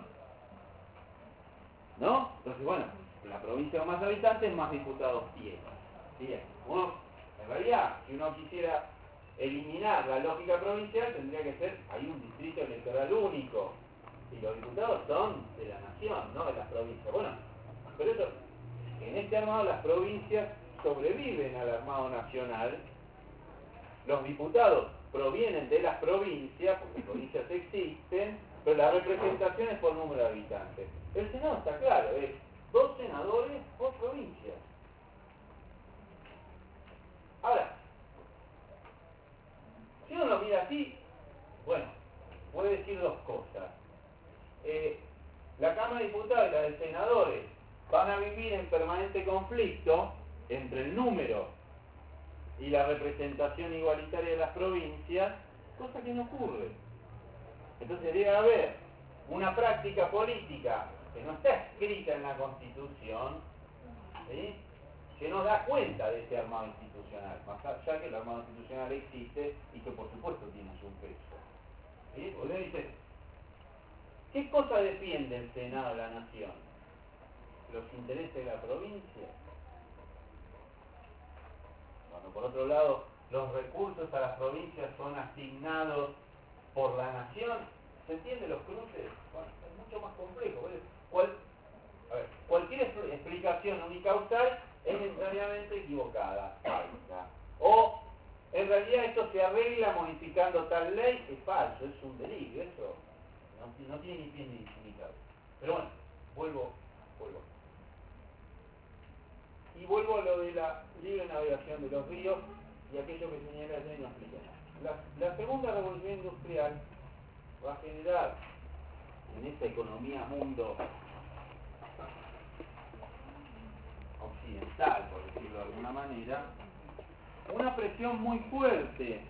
¿No? Entonces, bueno, la provincia con más habitantes, más diputados tiene. ¿Sí? En realidad, si uno quisiera eliminar la lógica provincial, tendría que ser, hay un distrito electoral único. Y los diputados son de la nación, no de las provincias. Bueno, pero eso, en este armado las provincias sobreviven al armado nacional. Los diputados provienen de las provincias, porque provincias existen, pero la representación es por número de habitantes. El Senado está claro, es 2 senadores por provincia. Ahora, si uno lo mira así, bueno, puede decir dos cosas. La Cámara de Diputados y la de Senadores van a vivir en permanente conflicto entre el número y la representación igualitaria de las provincias, cosa que no ocurre. Entonces debe haber una práctica política que no está escrita en la Constitución, ¿sí?, que no da cuenta de ese armado institucional, más allá que el armado institucional existe y que por supuesto tiene su peso. ¿Sí? Porque uno dice, ¿qué cosa defiende el Senado de la Nación? ¿Los intereses de la provincia? Cuando por otro lado los recursos a las provincias son asignados por la Nación, ¿se entienden los cruces? Bueno, es mucho más complejo. Cualquier explicación unicausal es necesariamente equivocada, falsa. O en realidad esto se arregla modificando tal ley, es falso, es un delirio, eso no tiene ni pie ni cabeza. Pero bueno, Vuelvo. Y vuelvo a lo de la libre navegación de los ríos y aquello que señala ayer y nos explica. La segunda revolución industrial va a generar en esta economía mundo occidental, por decirlo de alguna manera, una presión muy fuerte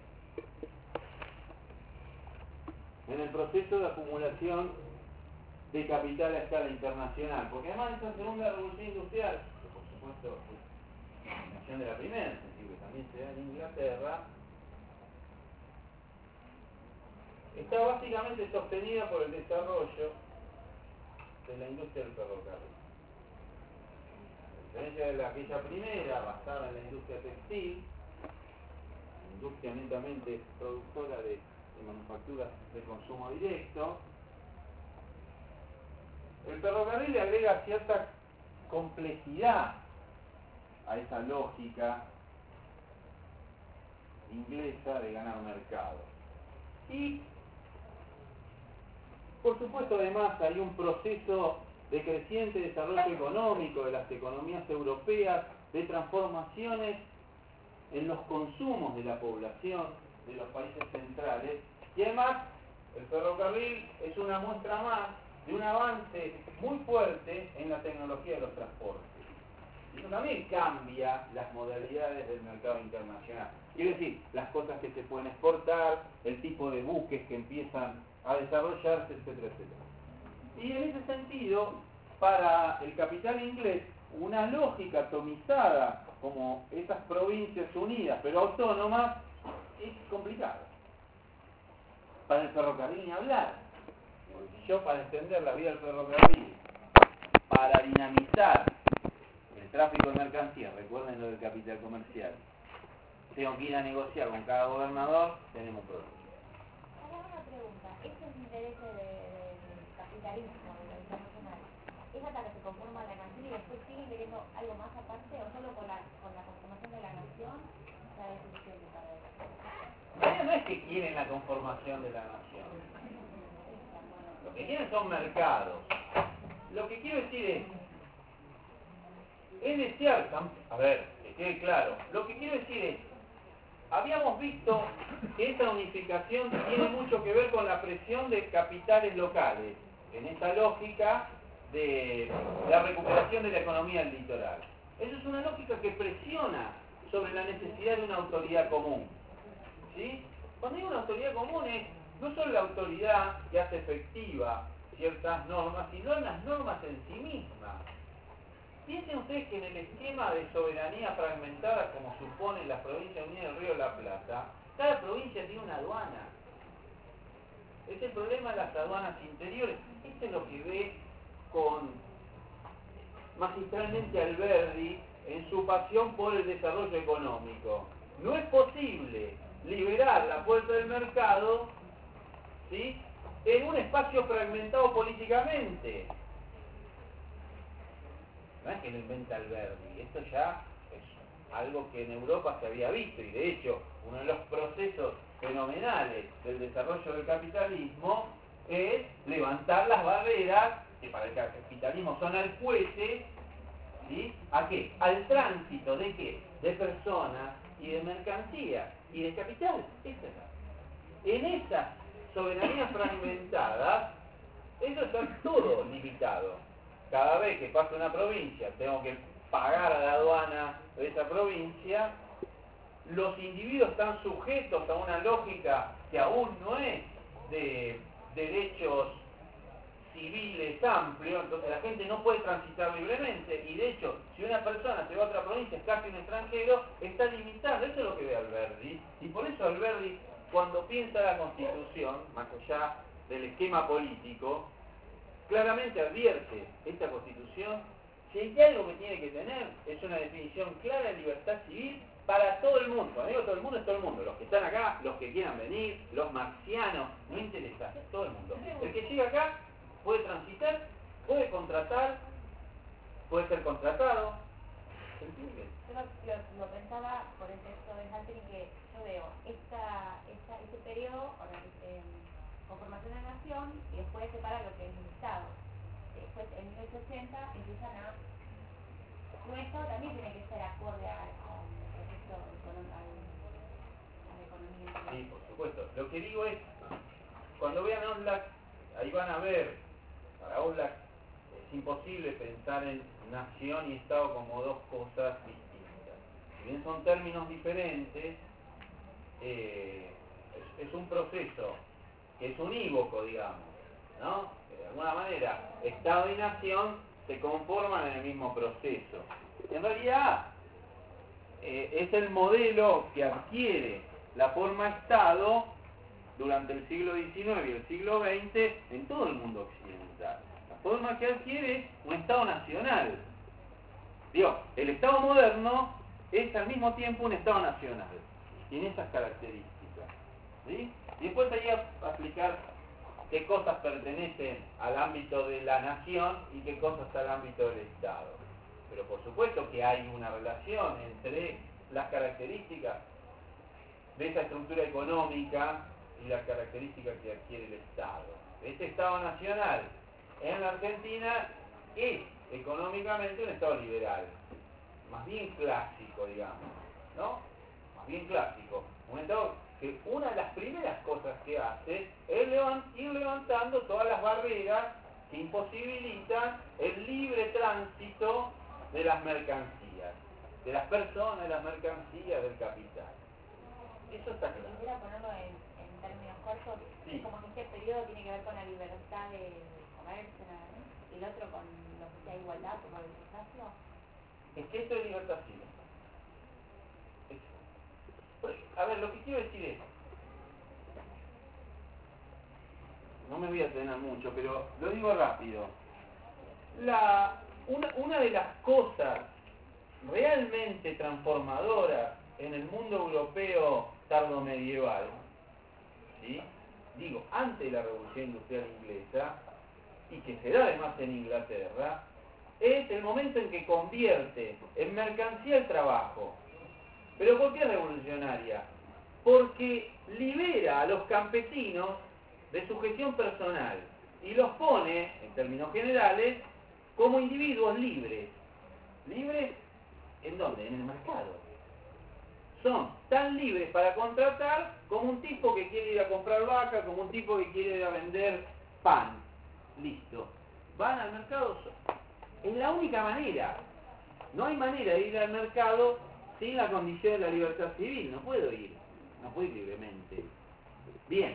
en el proceso de acumulación de capital a escala internacional, porque además esta segunda revolución industrial, que por supuesto es la combinación de la primera, en el sentido que también se da en Inglaterra, está básicamente sostenida por el desarrollo de la industria del ferrocarril. A diferencia de aquella primera, basada en la industria textil, industria netamente productora de manufacturas de consumo directo, el ferrocarril le agrega cierta complejidad a esa lógica inglesa de ganar mercado. Y, por supuesto, además hay un proceso de creciente desarrollo económico de las economías europeas, de transformaciones en los consumos de la población de los países centrales, y además el ferrocarril es una muestra más de un avance muy fuerte en la tecnología de los transportes. Y eso también cambia las modalidades del mercado internacional. Quiere decir, las cosas que se pueden exportar, el tipo de buques que empiezan a desarrollarse, etcétera, etcétera. Y en ese sentido, para el capital inglés, una lógica atomizada como esas provincias unidas pero autónomas es complicado. Para el ferrocarril ni hablar. Porque si yo, para extender la vida del ferrocarril, para dinamizar el tráfico de mercancías, recuerden lo del capital comercial, tengo que ir a negociar con cada gobernador, tenemos un problema. Ahora una pregunta, ¿estos intereses del capitalismo, de lo internacional, es hasta que se conforma la nación y después siguen queriendo algo más aparte o solo con la conformación de la nación ya es suficiente para eso? No es que quieren la conformación de la nación. Lo que quieren son mercados. Lo que quiero decir es desear, a ver, que quede claro, lo que quiero decir es, habíamos visto que esta unificación tiene mucho que ver con la presión de capitales locales, en esta lógica de la recuperación de la economía del litoral. Eso es una lógica que presiona sobre la necesidad de una autoridad común. ¿Sí? Cuando digo una autoridad común es no solo la autoridad que hace efectiva ciertas normas, sino las normas en sí mismas. Piensen ustedes que en el esquema de soberanía fragmentada, como supone la provincia unida del Río de la Plata, cada provincia tiene una aduana. Es el problema de las aduanas interiores. Esto es lo que ve con magistralmente Alberdi en su pasión por el desarrollo económico. No es posible liberar la puerta del mercado, ¿sí?, en un espacio fragmentado políticamente. No es que lo inventa Alberdi, esto ya es algo que en Europa se había visto, y de hecho uno de los procesos fenomenales del desarrollo del capitalismo es levantar las barreras que para el capitalismo son al fuete, ¿sí?, ¿a qué? Al tránsito de qué? De personas y de mercancías y de capital. En esas soberanías fragmentadas, eso está todo limitado. Cada vez que paso una provincia, tengo que pagar a la aduana de esa provincia. Los individuos están sujetos a una lógica que aún no es de derechos civiles amplios, entonces la gente no puede transitar libremente, y de hecho, si una persona se va a otra provincia, es casi un extranjero, está limitado. Eso es lo que ve Alberdi, y por eso Alberdi, cuando piensa la Constitución, más allá del esquema político, claramente advierte: esta Constitución, si hay algo que tiene que tener, es una definición clara de libertad civil para todo el mundo. Cuando digo todo el mundo, es todo el mundo. Los que están acá, los que quieran venir, los marcianos, no interesa, todo el mundo. El que llega acá puede transitar, puede contratar, puede ser contratado. ¿Se entiende? Yo lo pensaba por el texto de Halperin, que yo veo este periodo, conformación de la nación, y después separa lo que es el Estado. después en 1880 empiezan a... Nuestro también tiene que ser acorde al proceso económico, a la economía. Sí, por supuesto. Lo que digo es, cuando vean Oxlack, ahí van a ver, para Oxlack es imposible pensar en nación y Estado como dos cosas distintas. Si bien son términos diferentes, es un proceso que es unívoco, digamos, ¿no? De alguna manera, Estado y nación se conforman en el mismo proceso. En realidad, es el modelo que adquiere la forma Estado durante el siglo XIX y el siglo XX en todo el mundo occidental. La forma que adquiere es un Estado nacional. Digo, el Estado moderno es al mismo tiempo un Estado nacional. Tiene esas características. ¿Sí? Y después hay que aplicar qué cosas pertenecen al ámbito de la nación y qué cosas al ámbito del Estado. Pero por supuesto que hay una relación entre las características de esa estructura económica y las características que adquiere el Estado. Este Estado nacional en la Argentina es económicamente un Estado liberal, más bien clásico, digamos, ¿no? Más bien clásico. Un Estado que una de las primeras cosas que hace es ir levantando todas las barreras que imposibilitan el libre tránsito de las mercancías, de las personas, de las mercancías, del capital. Eso está claro. Quisiera ponerlo en términos cortos, Sí. es como que este periodo tiene que ver con la libertad de comercio, ¿no? Y el otro con lo que sea igualdad, como el espacio. Es que esto es libertad civil. A ver, lo que quiero decir es, no me voy a detener mucho, pero lo digo rápido. Una de las cosas realmente transformadoras en el mundo europeo tardomedieval, ¿sí? Digo, antes de la Revolución Industrial Inglesa, y que se da además en Inglaterra, es el momento en que convierte en mercancía el trabajo. ¿Pero por qué es revolucionaria? Porque libera a los campesinos de su gestión personal y los pone, en términos generales, como individuos libres. ¿Libres en dónde? En el mercado. Son tan libres para contratar como un tipo que quiere ir a comprar vaca, como un tipo que quiere ir a vender pan. Listo. Van al mercado. Es la única manera. No hay manera de ir al mercado sin la condición de la libertad civil. No puedo ir libremente. Bien.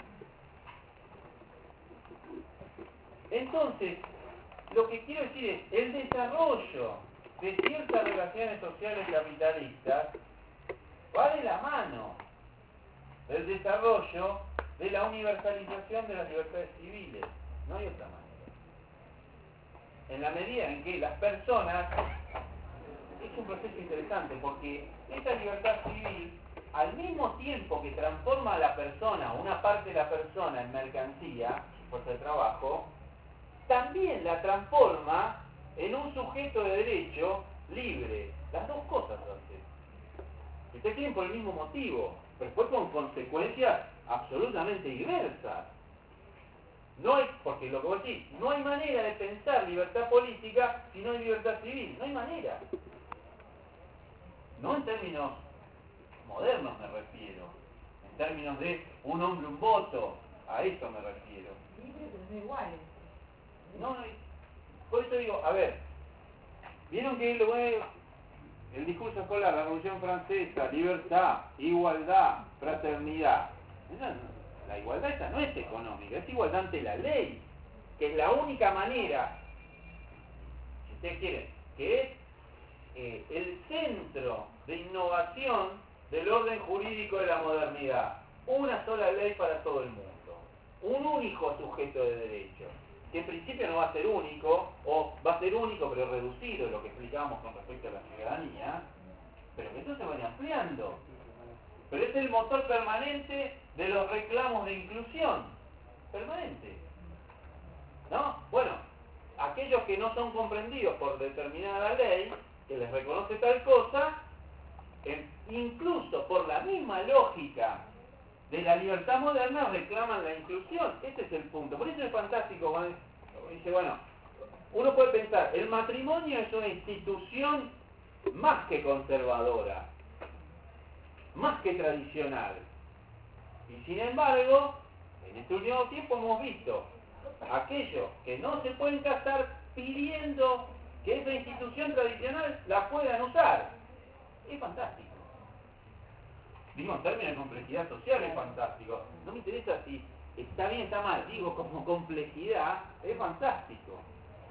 Entonces, lo que quiero decir es, el desarrollo de ciertas relaciones sociales capitalistas va de la mano del desarrollo de la universalización de las libertades civiles. No hay otra manera. En la medida en que las personas... Es un proceso interesante porque esa libertad civil, al mismo tiempo que transforma a la persona, una parte de la persona en mercancía, fuerza de trabajo, también la transforma en un sujeto de derecho libre. Las dos cosas hace. Ustedes tienen por el mismo motivo, pero después con consecuencias absolutamente diversas. No hay, porque lo que vos decís, no hay manera de pensar libertad política si no hay libertad civil. No hay manera. No en términos modernos me refiero, en términos de un hombre, un voto, a eso me refiero. Libre, pero no iguales. No, por eso digo, a ver, vieron que el discurso escolar, la Revolución Francesa, libertad, igualdad, fraternidad. La igualdad esa no es económica, es igualdad ante la ley, que es la única manera, si ustedes quieren, que es el centro de innovación del orden jurídico de la modernidad. Una sola ley para todo el mundo. Un único sujeto de derecho, que en principio no va a ser único, o va a ser único pero reducido, lo que explicábamos con respecto a la ciudadanía, pero que esto se vaya ampliando. Pero es el motor permanente de los reclamos de inclusión. Permanente. ¿No? Bueno, aquellos que no son comprendidos por determinada ley, que les reconoce tal cosa, incluso por la misma lógica de la libertad moderna, reclaman la inclusión. Ese es el punto. Por eso es fantástico cuando dice, bueno, uno puede pensar, el matrimonio es una institución más que conservadora, más que tradicional. Y sin embargo, en este último tiempo hemos visto aquellos que no se pueden casar pidiendo que esa institución tradicional la puedan usar. Es fantástico. Digo, en términos de complejidad social es fantástico. No me interesa si está bien, está mal. Digo, como complejidad es fantástico.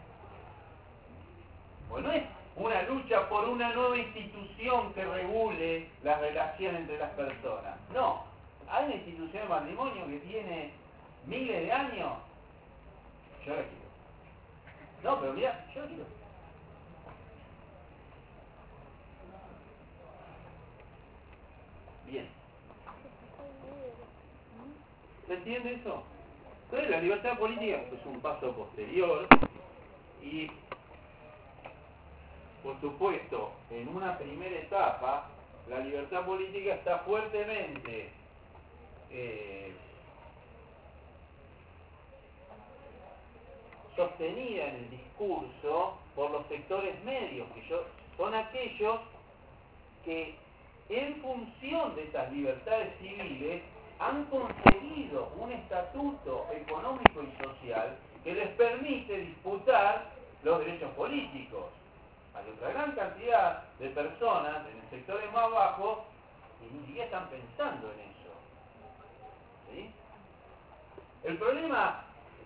Pues no es una lucha por una nueva institución que regule las relaciones entre las personas. No. Hay una institución de matrimonio que tiene miles de años. Yo la quiero. No, pero mira, yo la quiero. Bien. ¿Se entiende eso? Entonces la libertad política es un paso posterior y, por supuesto, en una primera etapa, la libertad política está fuertemente sostenida en el discurso por los sectores medios, que son aquellos que en función de estas libertades civiles han conseguido un estatuto económico y social que les permite disputar los derechos políticos. Hay otra gran cantidad de personas en el sectores más bajos que ni siquiera están pensando en eso. ¿Sí? El problema,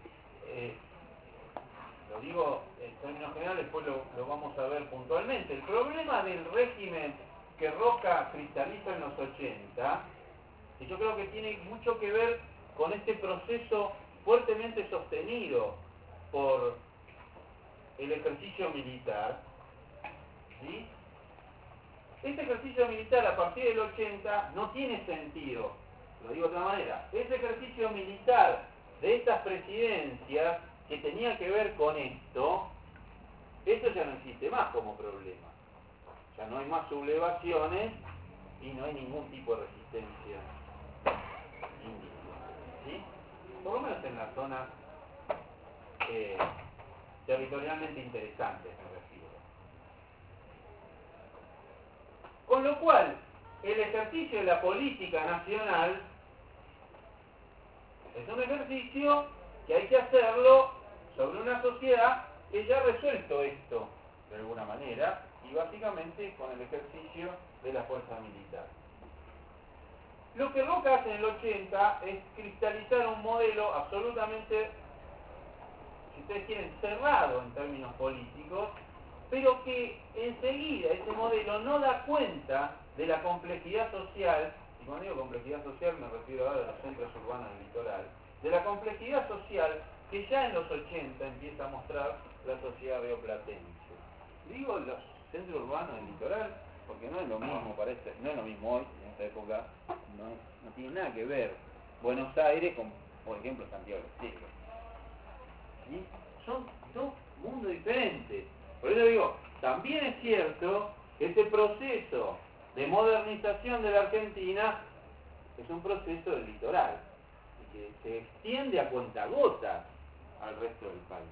lo digo en términos generales, después lo vamos a ver puntualmente, el problema del régimen que Roca cristaliza en los 80, y yo creo que tiene mucho que ver con este proceso fuertemente sostenido por el ejercicio militar. ¿Sí? Este ejercicio militar a partir del 80 no tiene sentido, lo digo de otra manera. Ese ejercicio militar de estas presidencias que tenía que ver con esto, eso ya no existe más como problema. Ya no hay más sublevaciones y no hay ningún tipo de resistencia indígena. ¿Sí? Por lo menos en las zonas territorialmente interesantes me refiero. Con lo cual, el ejercicio de la política nacional es un ejercicio que hay que hacerlo sobre una sociedad que ya ha resuelto esto de alguna manera y básicamente con el ejercicio de la fuerza militar. Lo que Roca hace en el 80 es cristalizar un modelo absolutamente, si ustedes quieren, cerrado en términos políticos, pero que enseguida ese modelo no da cuenta de la complejidad social, y cuando digo complejidad social me refiero ahora a los centros urbanos del litoral, de la complejidad social que ya en los 80 empieza a mostrar la sociedad rioplatense. Digo los centros urbanos del litoral porque no es lo mismo, parece, no es lo mismo hoy, en esta época, no tiene nada que ver Buenos Aires con, por ejemplo, Santiago del Estero. ¿Sí? Son dos mundos diferentes. Por eso digo, también es cierto que este proceso de modernización de la Argentina es un proceso del litoral y que se extiende a cuentagotas al resto del país.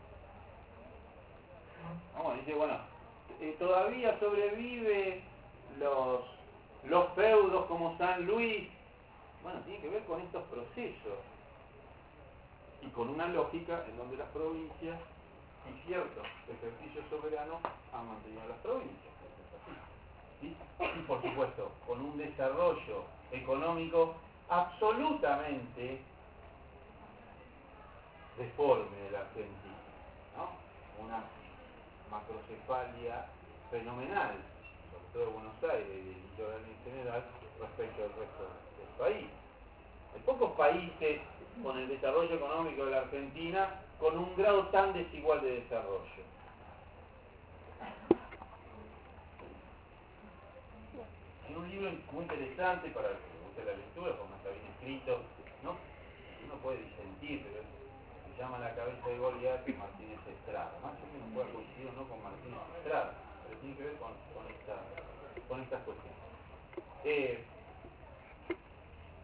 Dice, bueno, todavía sobrevive los feudos como San Luis. Bueno, tiene que ver con estos procesos y con una lógica en donde las provincias y ciertos ejercicios soberanos han mantenido las provincias. ¿Sí? Y por supuesto, con un desarrollo económico absolutamente deforme de la Argentina, ¿no? Una macrocefalia fenomenal, sobre todo de Buenos Aires y del litoral en general, respecto al resto del país. Hay pocos países con el desarrollo económico de la Argentina con un grado tan desigual de desarrollo. Es un libro muy interesante para el que le guste la lectura, porque está bien escrito, ¿no? Uno puede disentir, pero se llama La cabeza de Goliat de Martínez Estrada. Más o menos puede coincidir o no con Martínez Estrada, pero tiene que ver con estas cuestiones.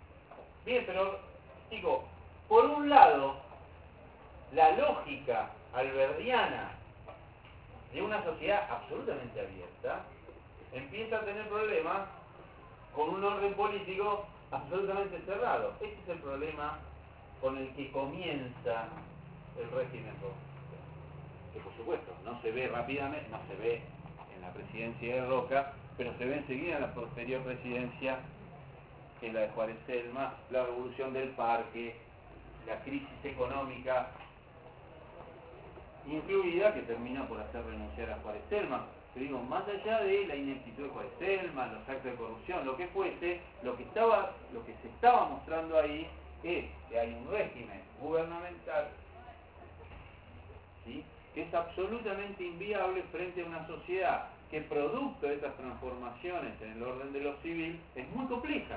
Bien, pero digo, por un lado, la lógica alberdiana de una sociedad absolutamente abierta, empieza a tener problemas con un orden político absolutamente cerrado. Este es el problema con el que comienza el régimen rocista, que por supuesto no se ve rápidamente, no se ve en la presidencia de Roca, pero se ve enseguida en la posterior presidencia, que es la de Juárez Celma, la revolución del parque, la crisis económica incluida, que termina por hacer renunciar a Juárez Celma. Pero digo, más allá de la ineptitud de Juárez Celma, los actos de corrupción, lo que fuese, lo que se estaba mostrando ahí es que hay un régimen gubernamental, ¿sí?, que es absolutamente inviable frente a una sociedad que producto de estas transformaciones en el orden de lo civil es muy compleja,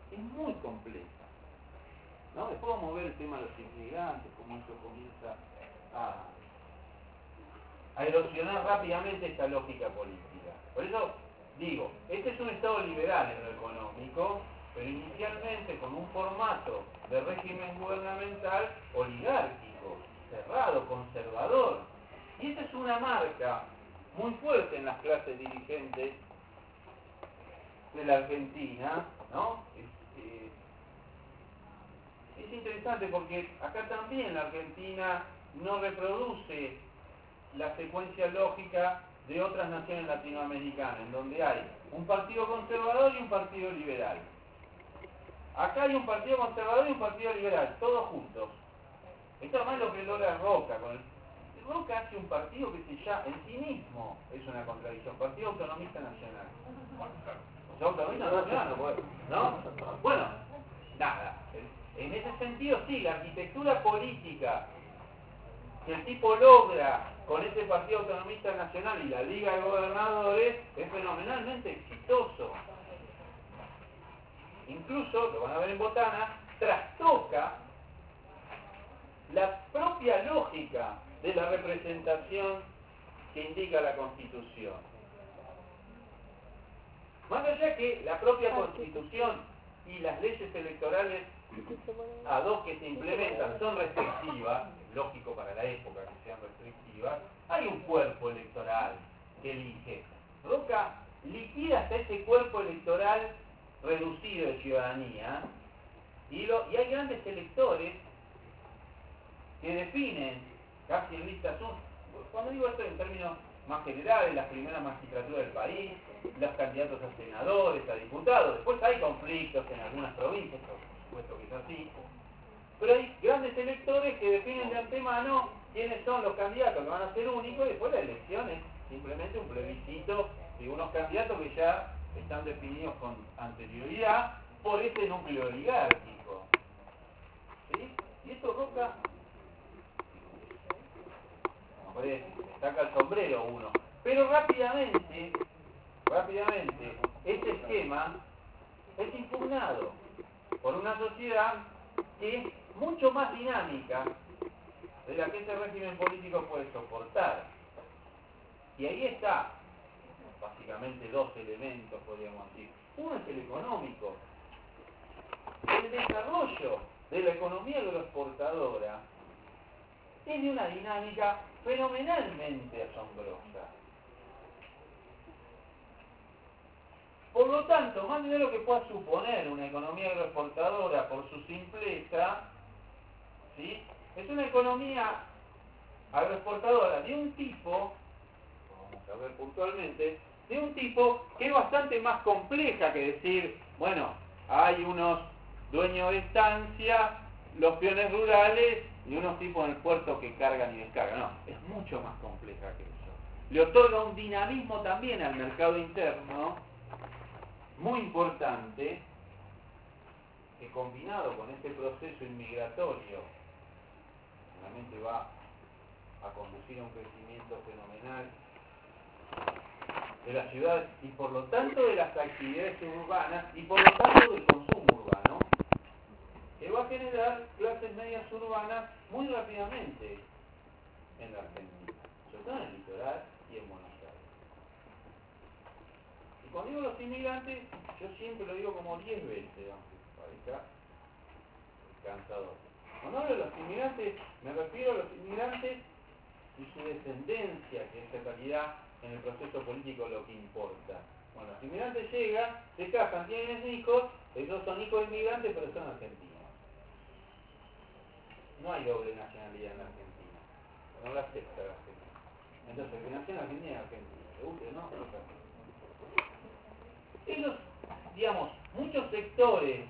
¿no? Después vamos a ver el tema de los inmigrantes, cómo eso comienza a erosionar rápidamente esta lógica política. Por eso digo, este es un Estado liberal en lo económico, pero inicialmente con un formato de régimen gubernamental oligárquico, cerrado, conservador. Y esa es una marca muy fuerte en las clases dirigentes de la Argentina, ¿no? Es interesante porque acá también la Argentina no reproduce la secuencia lógica de otras naciones latinoamericanas, en donde hay un partido conservador y un partido liberal. Acá hay un partido conservador y un partido liberal, todos juntos. Esto además es lo que logra Roca. Roca hace un partido que en sí mismo es una contradicción, Partido Autonomista Nacional. O sea, Autonomista Nacional, ¿no? Bueno, nada. En ese sentido, sí, la arquitectura política que el tipo logra con ese Partido Autonomista Nacional y la Liga de Gobernadores es fenomenalmente exitoso. Incluso, lo van a ver en Botana, trastoca la propia lógica de la representación que indica la Constitución. Más allá que la propia Constitución y las leyes electorales ad hoc que se implementan son restrictivas, lógico para la época que sean restrictivas, hay un cuerpo electoral que elige. Roca liquida hasta ese cuerpo electoral reducido de ciudadanía y hay grandes electores que definen casi en listas cuando digo esto en términos más generales, las primeras magistraturas del país, los candidatos a senadores, a diputados, después hay conflictos en algunas provincias, por supuesto que es así, pero hay grandes electores que definen de antemano quiénes son los candidatos que van a ser únicos y después la elección es simplemente un plebiscito de unos candidatos que ya están definidos con anterioridad por ese núcleo oligárquico. ¿Sí? Y esto Roca, no puede decir, saca el sombrero uno, pero rápidamente, ese esquema es impugnado por una sociedad que es mucho más dinámica de la que ese régimen político puede soportar. Y ahí está, básicamente, dos elementos, podríamos decir. Uno es el económico. El desarrollo de la economía agroexportadora es de una dinámica fenomenalmente asombrosa. Por lo tanto, más de lo que pueda suponer una economía agroexportadora por su simpleza, ¿sí?, es una economía agroexportadora de un tipo, vamos a ver puntualmente, de un tipo que es bastante más compleja que decir, bueno, hay unos dueños de estancia, los peones rurales y unos tipos en el puerto que cargan y descargan. No, es mucho más compleja que eso. Le otorga un dinamismo también al mercado interno muy importante, que combinado con este proceso inmigratorio realmente va a conducir a un crecimiento fenomenal de las ciudades y por lo tanto de las actividades urbanas y por lo tanto del consumo urbano, que va a generar clases medias urbanas muy rápidamente en la Argentina, sobre todo en el litoral y en Buenos Aires. Y cuando digo los inmigrantes, yo siempre lo digo como 10 veces, aunque parezca cansador. Cuando hablo de los inmigrantes, me refiero a los inmigrantes y su descendencia, que es en realidad en el proceso político lo que importa. Bueno, los inmigrantes llegan, se casan, tienen hijos, ellos son hijos de inmigrantes, pero son argentinos. No hay doble nacionalidad en la Argentina, no la acepta la Argentina. Entonces, el que nació en Argentina es argentino, le guste o no, es argentino. Ellos, digamos, muchos sectores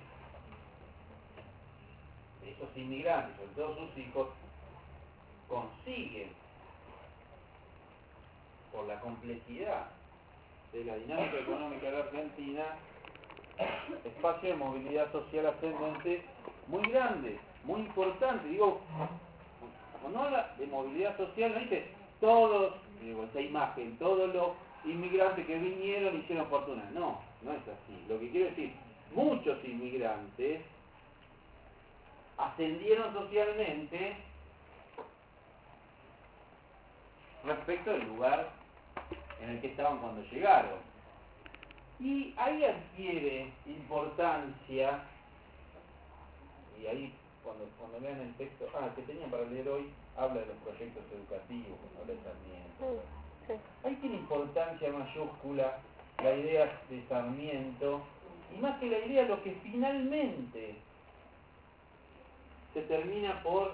de esos inmigrantes, sobre todo sus hijos, consiguen, por la complejidad de la dinámica económica de la Argentina, espacio de movilidad social ascendente muy grande, muy importante. Digo, cuando habla de movilidad social, no dice todos, digo, esa imagen, todos los inmigrantes que vinieron y hicieron fortuna. No, no es así. Lo que quiero decir, muchos inmigrantes ascendieron socialmente respecto del lugar en el que estaban cuando llegaron. Y ahí adquiere importancia, y ahí cuando vean el texto, que tenían para leer hoy, habla de los proyectos educativos, habla de Sarmiento. Sí. Ahí tiene importancia mayúscula la idea de Sarmiento, y más que la idea, lo que finalmente se termina por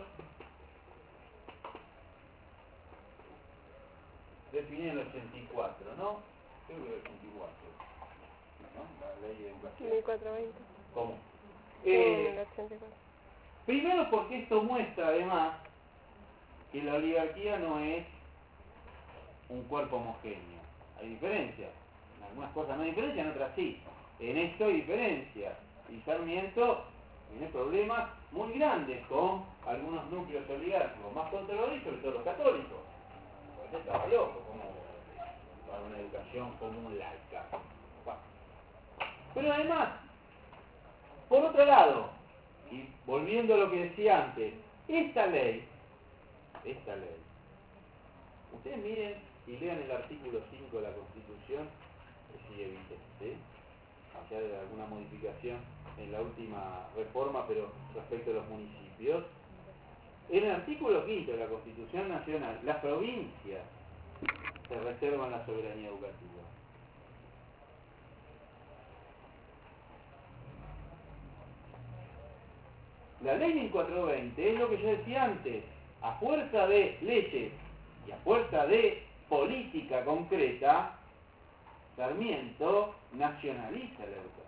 definir en el 84, ¿no? Creo que el 84, ¿no? La ley de educación. 1420. ¿Cómo? El 84. Primero porque esto muestra además que la oligarquía no es un cuerpo homogéneo. Hay diferencias. En algunas cosas no hay diferencia, en otras sí. En esto hay diferencias. Y Sarmiento tiene problemas muy grandes con algunos núcleos oligárquicos más conservadores, sobre todo los católicos. Porque estaba loco, como para una educación común laica. Bueno. Pero además, por otro lado, y volviendo a lo que decía antes, esta ley, ustedes miren y lean el artículo 5 de la Constitución, que sigue vigente, allá de alguna modificación en la última reforma, pero respecto a los municipios. En el artículo 5 de la Constitución Nacional, las provincias se reservan la soberanía educativa. La ley 1420 es lo que yo decía antes, a fuerza de leyes y a fuerza de política concreta, Sarmiento nacionaliza la educación.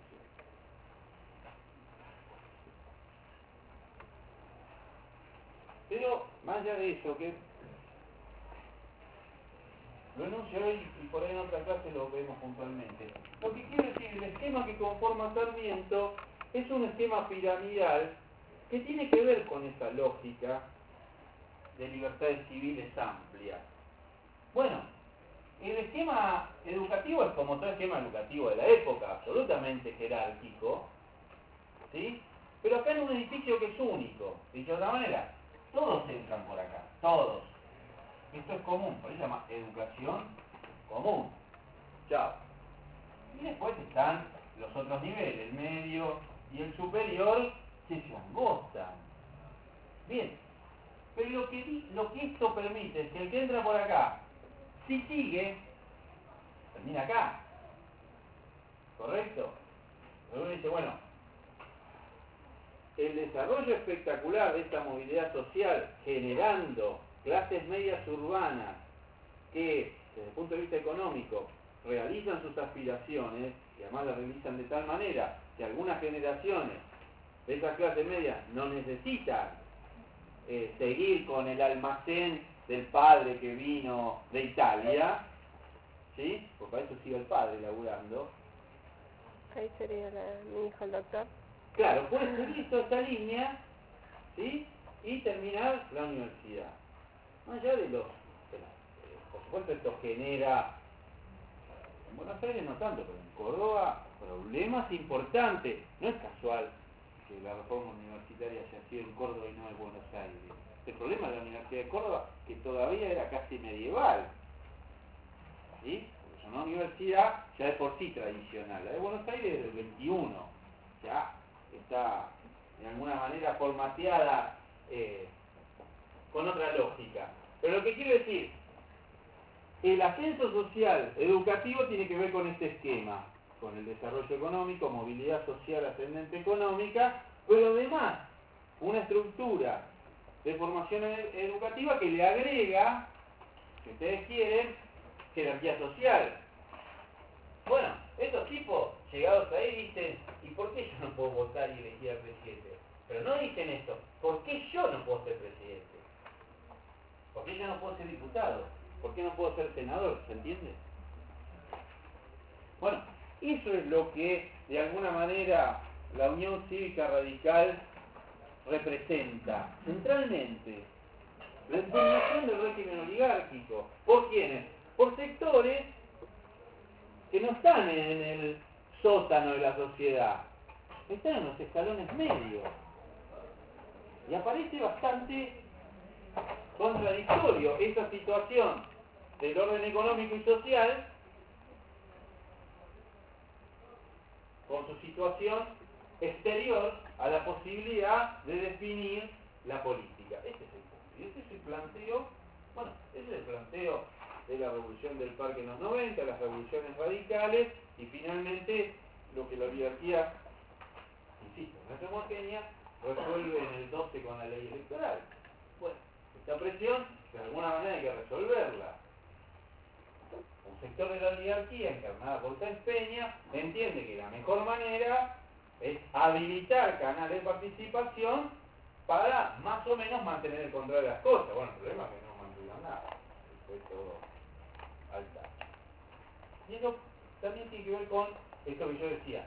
Pero más allá de eso, que lo enuncio hoy y por ahí en otra clase lo vemos puntualmente. Lo que quiero decir, el esquema que conforma Sarmiento es un esquema piramidal que tiene que ver con esa lógica de libertades civiles amplias. Bueno, el esquema educativo es como todo esquema educativo de la época, absolutamente jerárquico, ¿sí? Pero acá en un edificio que es único, dicho de otra manera, todos entran por acá, todos. Esto es común, por eso se llama educación común. Chao. Y después están los otros niveles, el medio y el superior, que se angostan. Bien, pero lo que esto permite es que el que entra por acá, si sigue, termina acá. ¿Correcto? Pero uno dice, bueno, el desarrollo espectacular de esta movilidad social, generando clases medias urbanas que, desde el punto de vista económico, realizan sus aspiraciones, y además las realizan de tal manera que algunas generaciones de esas clases medias no necesitan seguir con el almacén del padre que vino de Italia, ¿sí? Porque para eso sigue el padre laburando. Ahí sería mi hijo el doctor. Claro, puede seguir toda esta línea, ¿sí? Y terminar la universidad. Más allá de por supuesto esto genera, en Buenos Aires no tanto, pero en Córdoba, problemas importantes. No es casual que la reforma universitaria haya sido en Córdoba y no en Buenos Aires. El problema de la Universidad de Córdoba, que todavía era casi medieval, ¿sí? Porque es una universidad ya de por sí tradicional. La de Buenos Aires es del 21, ya está de alguna manera formateada con otra lógica. Pero lo que quiero decir, el ascenso social educativo tiene que ver con este esquema, con el desarrollo económico, movilidad social ascendente económica, pero además una estructura de formación educativa que le agrega, si ustedes quieren, jerarquía social. Bueno, estos tipos llegados ahí dicen, ¿y por qué yo no puedo votar y elegir al presidente? Pero no dicen esto, ¿por qué yo no puedo ser presidente? ¿Por qué yo no puedo ser diputado? ¿Por qué no puedo ser senador? ¿Se entiende? Bueno, eso es lo que de alguna manera la Unión Cívica Radical representa. Centralmente, la impugnación del régimen oligárquico. ¿Por quiénes? Por sectores que no están en el sótano de la sociedad, están en los escalones medios. Y aparece bastante contradictorio esta situación del orden económico y social con su situación exterior a la posibilidad de definir la política. Este es el punto. Y este es el planteo, bueno, ese es el planteo de la revolución del parque en los 90, las revoluciones radicales y finalmente lo que la oligarquía, insisto, no es homogénea, resuelve en el 12 con la ley electoral. Bueno, esta presión, de alguna manera hay que resolverla. Un sector de la oligarquía, encarnada por Sáenz Peña, entiende que la mejor manera es habilitar canales de participación para más o menos mantener el control de las cosas. Bueno, el problema es que no mantuvieron nada. Fue todo al tacho. Y eso también tiene que ver con esto que yo decía.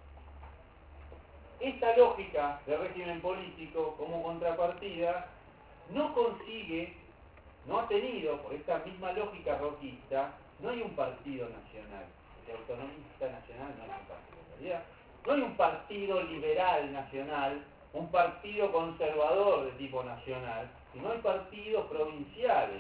Esta lógica de régimen político como contrapartida no consigue, no ha tenido, por esta misma lógica roquista, no hay un partido nacional. El autonomista nacional no es un partido, en realidad. No hay un partido liberal nacional, un partido conservador de tipo nacional, sino hay partidos provinciales.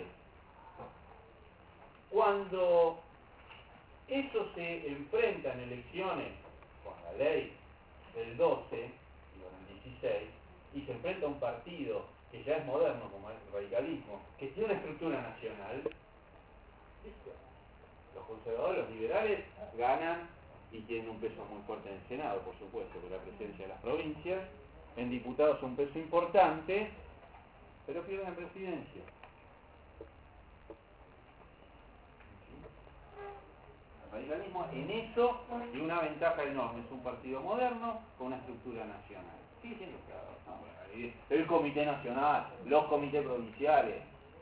Cuando eso se enfrenta en elecciones con la ley del 12 y con el 16, y se enfrenta a un partido que ya es moderno, como es el radicalismo, que tiene una estructura nacional, ¿listo? Los conservadores, los liberales, ganan y tienen un peso muy fuerte en el Senado, por supuesto, por la presencia de las provincias, en diputados un peso importante, pero pierden presidencia. El radicalismo en eso tiene una ventaja enorme, es un partido moderno con una estructura nacional. Sigue siendo claro, ¿no? Bueno, el comité nacional, los comités provinciales,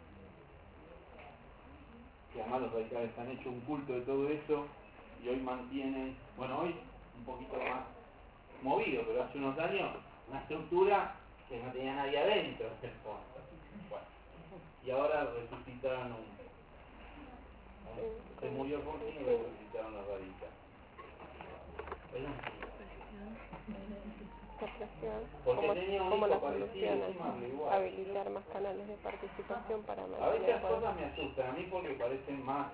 que además los radicales han hecho un culto de todo eso y hoy mantienen, bueno, hoy un poquito más movido, pero hace unos años una estructura que no tenía nadie adentro en el fondo. Bueno, y ahora resucitaron se murió Fortín y resucitaron los radicales. Porque tenía un como hijo la parecido, solución encima es igual. habilitar más canales de participación para A veces mantener las cosas me asustan, a mí porque parecen más...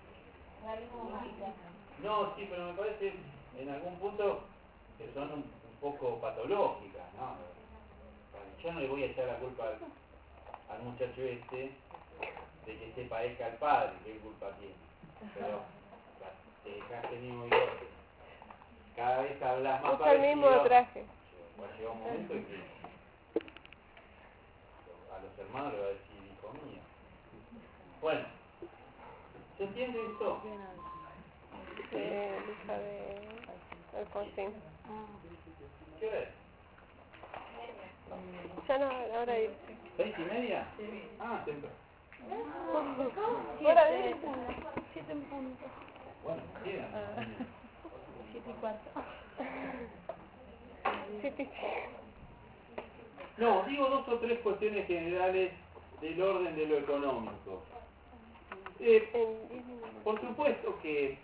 No, sí, pero me parece en algún punto que son un poco patológicas, ¿no? Yo no le voy a echar la culpa al muchacho este de que se parezca al padre, qué culpa tiene. Pero te dejaste el mismo bigote. Cada vez hablas más usa el parecido. mismo traje. Va a llegar un momento en que a los hermanos le va a decir hijo mío. Bueno, ¿se entiende esto? Hija de Alfonsín. ¿Qué hora es? Ya no, ahora irse. 6:30. Ah, temprano. Hora de irse. 7 en punto. Bueno, quedan. 7:15. 7. No, digo 2 o 3 cuestiones generales del orden de lo económico. En 10 minutos. Por supuesto que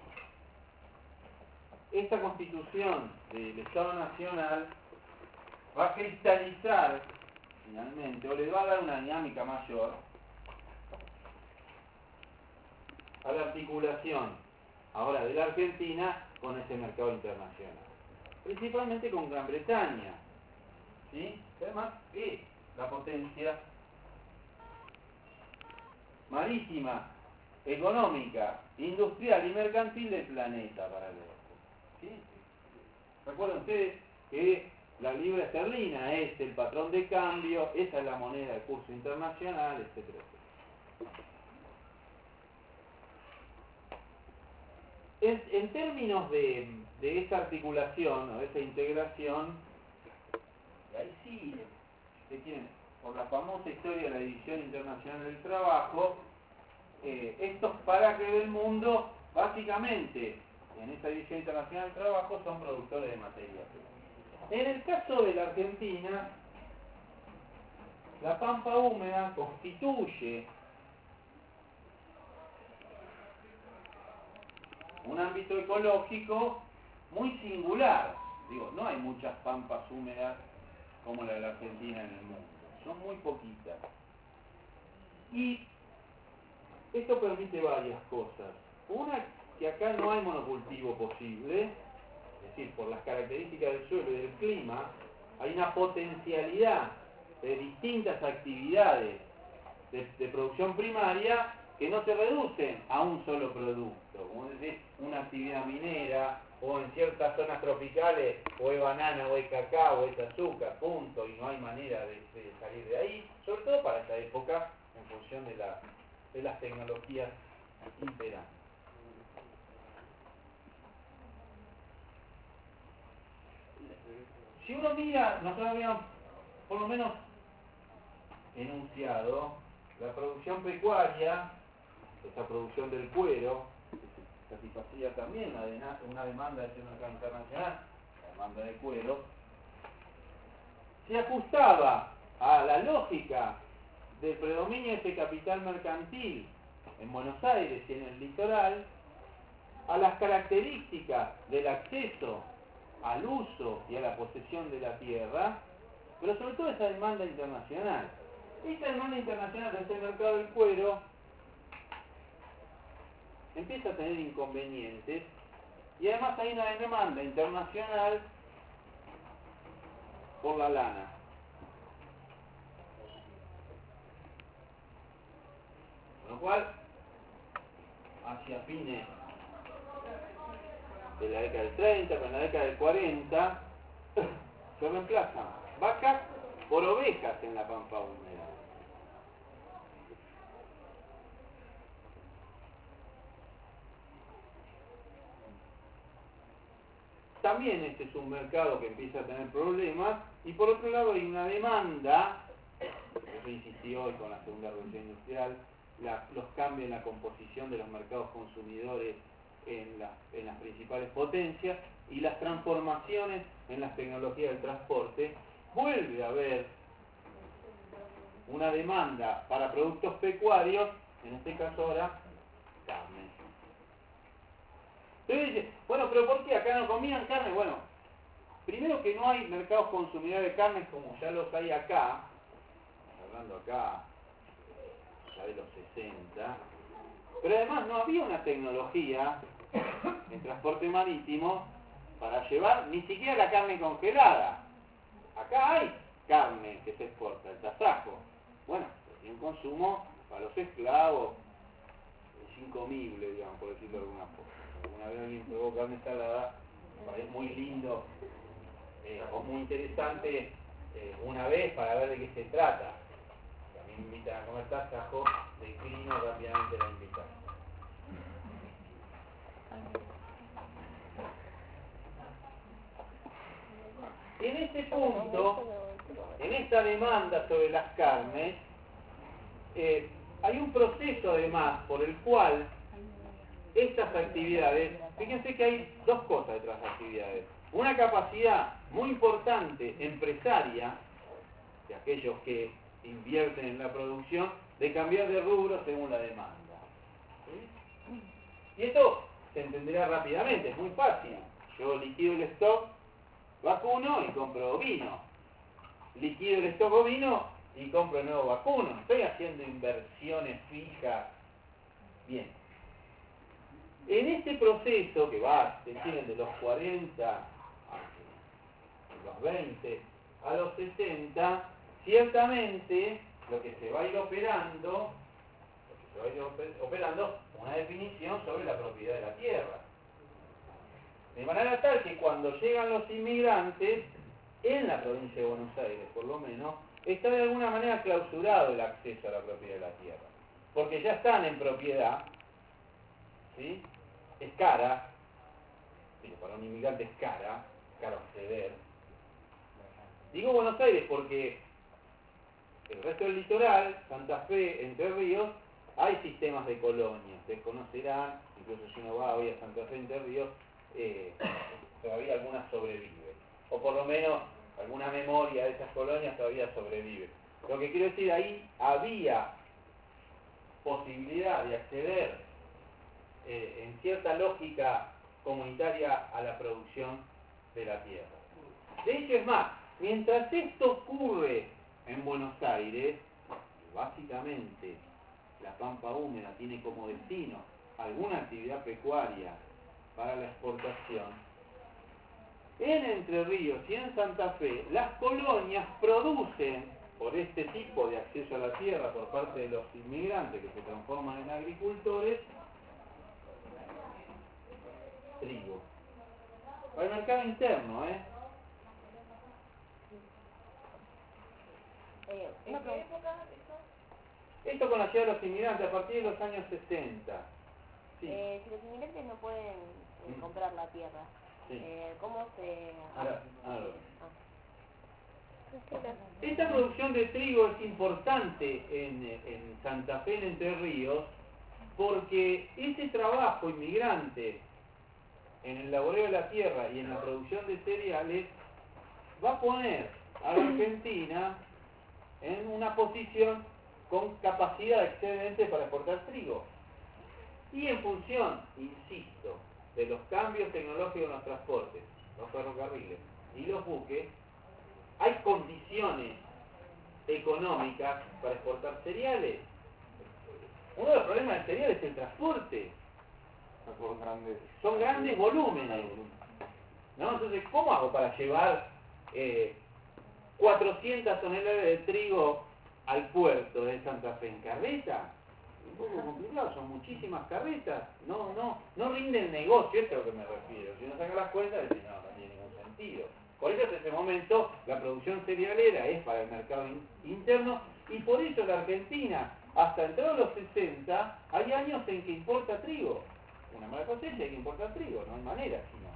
esta constitución del Estado Nacional va a cristalizar finalmente, o le va a dar una dinámica mayor a la articulación ahora de la Argentina con ese mercado internacional, principalmente con Gran Bretaña, ¿sí? Además es la potencia marítima, económica, industrial y mercantil del planeta para el ¿sí? Recuerden ustedes que la libra esterlina es el patrón de cambio, esa es la moneda de curso internacional, etcétera, etcétera. En términos de esta articulación o de esta integración, ahí sí, se quieren, por la famosa historia de la División Internacional del Trabajo, estos parajes del mundo, básicamente, en esta División Internacional del Trabajo, son productores de materia prima. En el caso de la Argentina, la pampa húmeda constituye un ámbito ecológico muy singular. Digo, no hay muchas pampas húmedas como la de la Argentina en el mundo. Son muy poquitas. Y esto permite varias cosas. Una, que acá no hay monocultivo posible, es decir, por las características del suelo y del clima, hay una potencialidad de distintas actividades de producción primaria que no se reducen a un solo producto, como decir, una actividad minera, o en ciertas zonas tropicales, o es banana, o es cacao, o es azúcar, punto, y no hay manera de salir de ahí, sobre todo para esta época, en función de las tecnologías imperantes. Si uno mira, nosotros habíamos por lo menos enunciado la producción pecuaria, esta producción del cuero, que satisfacía también una demanda de mercado internacional, la demanda de cuero, se ajustaba a la lógica del predominio de ese capital mercantil en Buenos Aires y en el litoral, a las características del acceso al uso y a la posesión de la tierra, pero sobre todo esa demanda internacional. Esta demanda internacional de este mercado del cuero empieza a tener inconvenientes y además hay una demanda internacional por la lana. Con lo cual, hacia fines de la década del 30, con la década del 40, se reemplazan vacas por ovejas en la pampa húmeda. También este es un mercado que empieza a tener problemas, y por otro lado hay una demanda, eso insistió hoy con la segunda revolución industrial, los cambios en la composición de los mercados consumidores en las principales potencias y las transformaciones en las tecnologías del transporte. Vuelve a haber una demanda para productos pecuarios, en este caso ahora carne. Entonces dice, bueno, pero ¿por qué acá no comían carne? Bueno, primero que no hay mercados consumidores de carne como ya los hay acá, hablando acá ya de los 60, pero además no había una tecnología en transporte marítimo para llevar ni siquiera la carne congelada. Acá hay carne que se exporta, el tasajo. Bueno, tiene un consumo para los esclavos, es incomible, digamos, por decirlo de alguna forma. Alguna vez alguien probó carne salada, me parece muy lindo o muy interesante una vez para ver de qué se trata. Si a mí me invitan a comer tasajo, declino rápidamente la invitación. En este punto, en esta demanda sobre las carnes, hay un proceso además por el cual estas actividades, fíjense que hay dos cosas detrás de las actividades. Una capacidad muy importante empresaria, de aquellos que invierten en la producción, de cambiar de rubro según la demanda. ¿Sí? Y esto se entenderá rápidamente, es muy fácil. Yo liquido el stock vacuno y compro ovino. Liquido el stock ovino y compro el nuevo vacuno. Estoy haciendo inversiones fijas. Bien. En este proceso que va, deciden, de los 40 a los 20 a los 60, ciertamente lo que se va a ir operando, lo que se va a ir operando una definición sobre la propiedad de la tierra. De manera tal que cuando llegan los inmigrantes, en la provincia de Buenos Aires por lo menos, está de alguna manera clausurado el acceso a la propiedad de la tierra. Porque ya están en propiedad, ¿sí? Es cara, para un inmigrante es caro acceder. Digo Buenos Aires porque el resto del litoral, Santa Fe, Entre Ríos, hay sistemas de colonias. Ustedes conocerán, incluso si uno va hoy a Santa Fe, Entre Ríos, todavía algunas sobreviven. O por lo menos alguna memoria de esas colonias todavía sobrevive. Lo que quiero decir, ahí había posibilidad de acceder en cierta lógica comunitaria a la producción de la tierra. De hecho, es más, mientras esto ocurre en Buenos Aires, básicamente la pampa húmeda tiene como destino alguna actividad pecuaria para la exportación, en Entre Ríos y en Santa Fe, las colonias producen, por este tipo de acceso a la tierra por parte de los inmigrantes que se transforman en agricultores, trigo. Para el mercado interno, ¿En qué época eso? Esto con la llegada de los inmigrantes a partir de los años 60. Sí. Si los inmigrantes no pueden comprar la tierra, Sí. ¿cómo se...? Ahora. Esta producción de trigo es importante en Santa Fe, en Entre Ríos, porque ese trabajo inmigrante en el laboreo de la tierra y en la producción de cereales va a poner a la Argentina en una posición con capacidad excedente para exportar trigo. Y en función, insisto, de los cambios tecnológicos en los transportes, los ferrocarriles y los buques, hay condiciones económicas para exportar cereales. Uno de los problemas del cereal es el transporte. Son grandes volúmenes, ¿no? Entonces, ¿cómo hago para llevar 400 toneladas de trigo al puerto de Santa Fe en carreta? Un poco complicado, son muchísimas carretas. No rinde el negocio, esto es a lo que me refiero. Si uno saca las cuentas, dice, no tiene ningún sentido. Por eso en ese momento la producción cerealera es para el mercado interno, y por eso la Argentina, hasta entrados los 60, hay años en que importa trigo. Una mala cosecha, hay que importar trigo, no hay manera sino.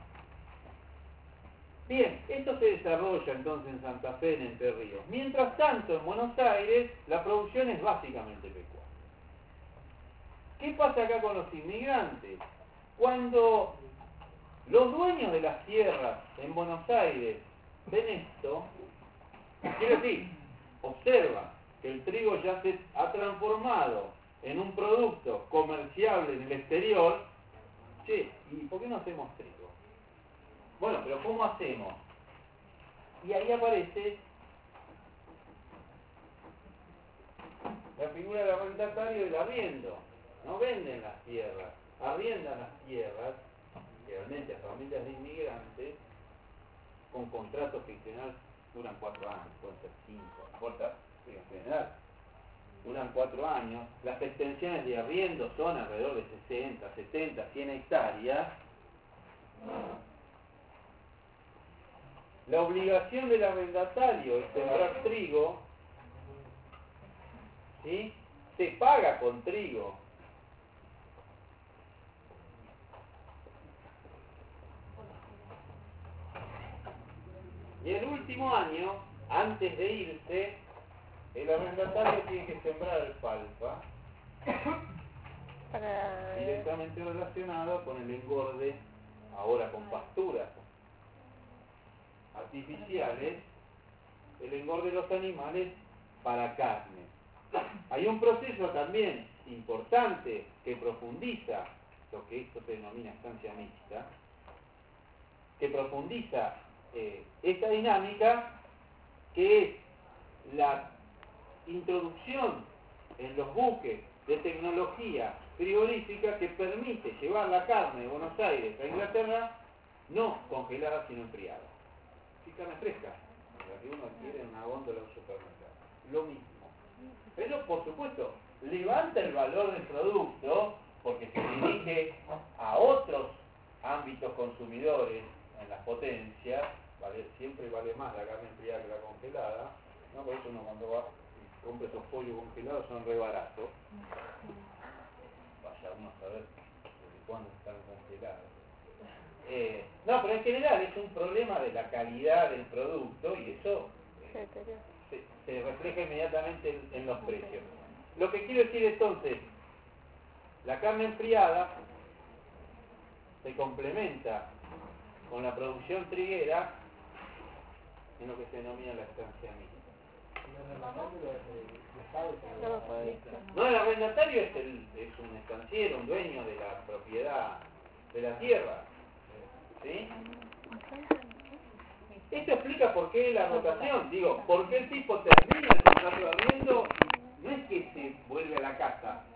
Bien, esto se desarrolla entonces en Santa Fe, en Entre Ríos. Mientras tanto, en Buenos Aires, la producción es básicamente pecuaria. ¿Qué pasa acá con los inmigrantes? Cuando los dueños de las tierras en Buenos Aires ven esto, quiero decir, observan que el trigo ya se ha transformado en un producto comerciable en el exterior. Che, ¿y por qué no hacemos trigo? Bueno, pero ¿cómo hacemos? Y ahí aparece la figura del arrendatario y el arriendo. No venden las tierras, arriendan las tierras, realmente a familias de inmigrantes, con contratos que en general duran 4 años, pueden ser 5, no importa, pero en general duran 4 años. Las extensiones de arriendo son alrededor de 60, 70, 100 hectáreas. La obligación del arrendatario es sembrar trigo, ¿sí? Se paga con trigo. Y el último año, antes de irse, el arrendatario tiene que sembrar alfalfa, directamente relacionado con el engorde, ahora con pasturas artificiales, el engorde de los animales para carne. Hay un proceso también importante que profundiza lo que esto se denomina estancia mixta, que profundiza esta dinámica, que es la introducción en los buques de tecnología frigorífica que permite llevar la carne de Buenos Aires a Inglaterra no congelada sino enfriada. Sí, carne fresca, la que uno adquiere en una góndola de un supermercado. Lo mismo. Pero, por supuesto, levanta el valor del producto porque se dirige a otros ámbitos consumidores en las potencias, siempre vale más la carne enfriada que la congelada, ¿no? Por eso uno cuando va y compra esos pollos congelados son re baratos. Vaya uno a saber desde cuándo están congelados. No, pero en general es un problema de la calidad del producto y eso se refleja inmediatamente en los precios. Lo que quiero decir entonces, la carne enfriada se complementa con la producción triguera en lo que se denomina la estanciamiento. No, el arrendatario es un estanciero, un dueño de la propiedad de la tierra. ¿Sí? Esto explica por qué la rotación, digo, por qué el tipo termina el contrato de arriendo y no es que se vuelve a la casa,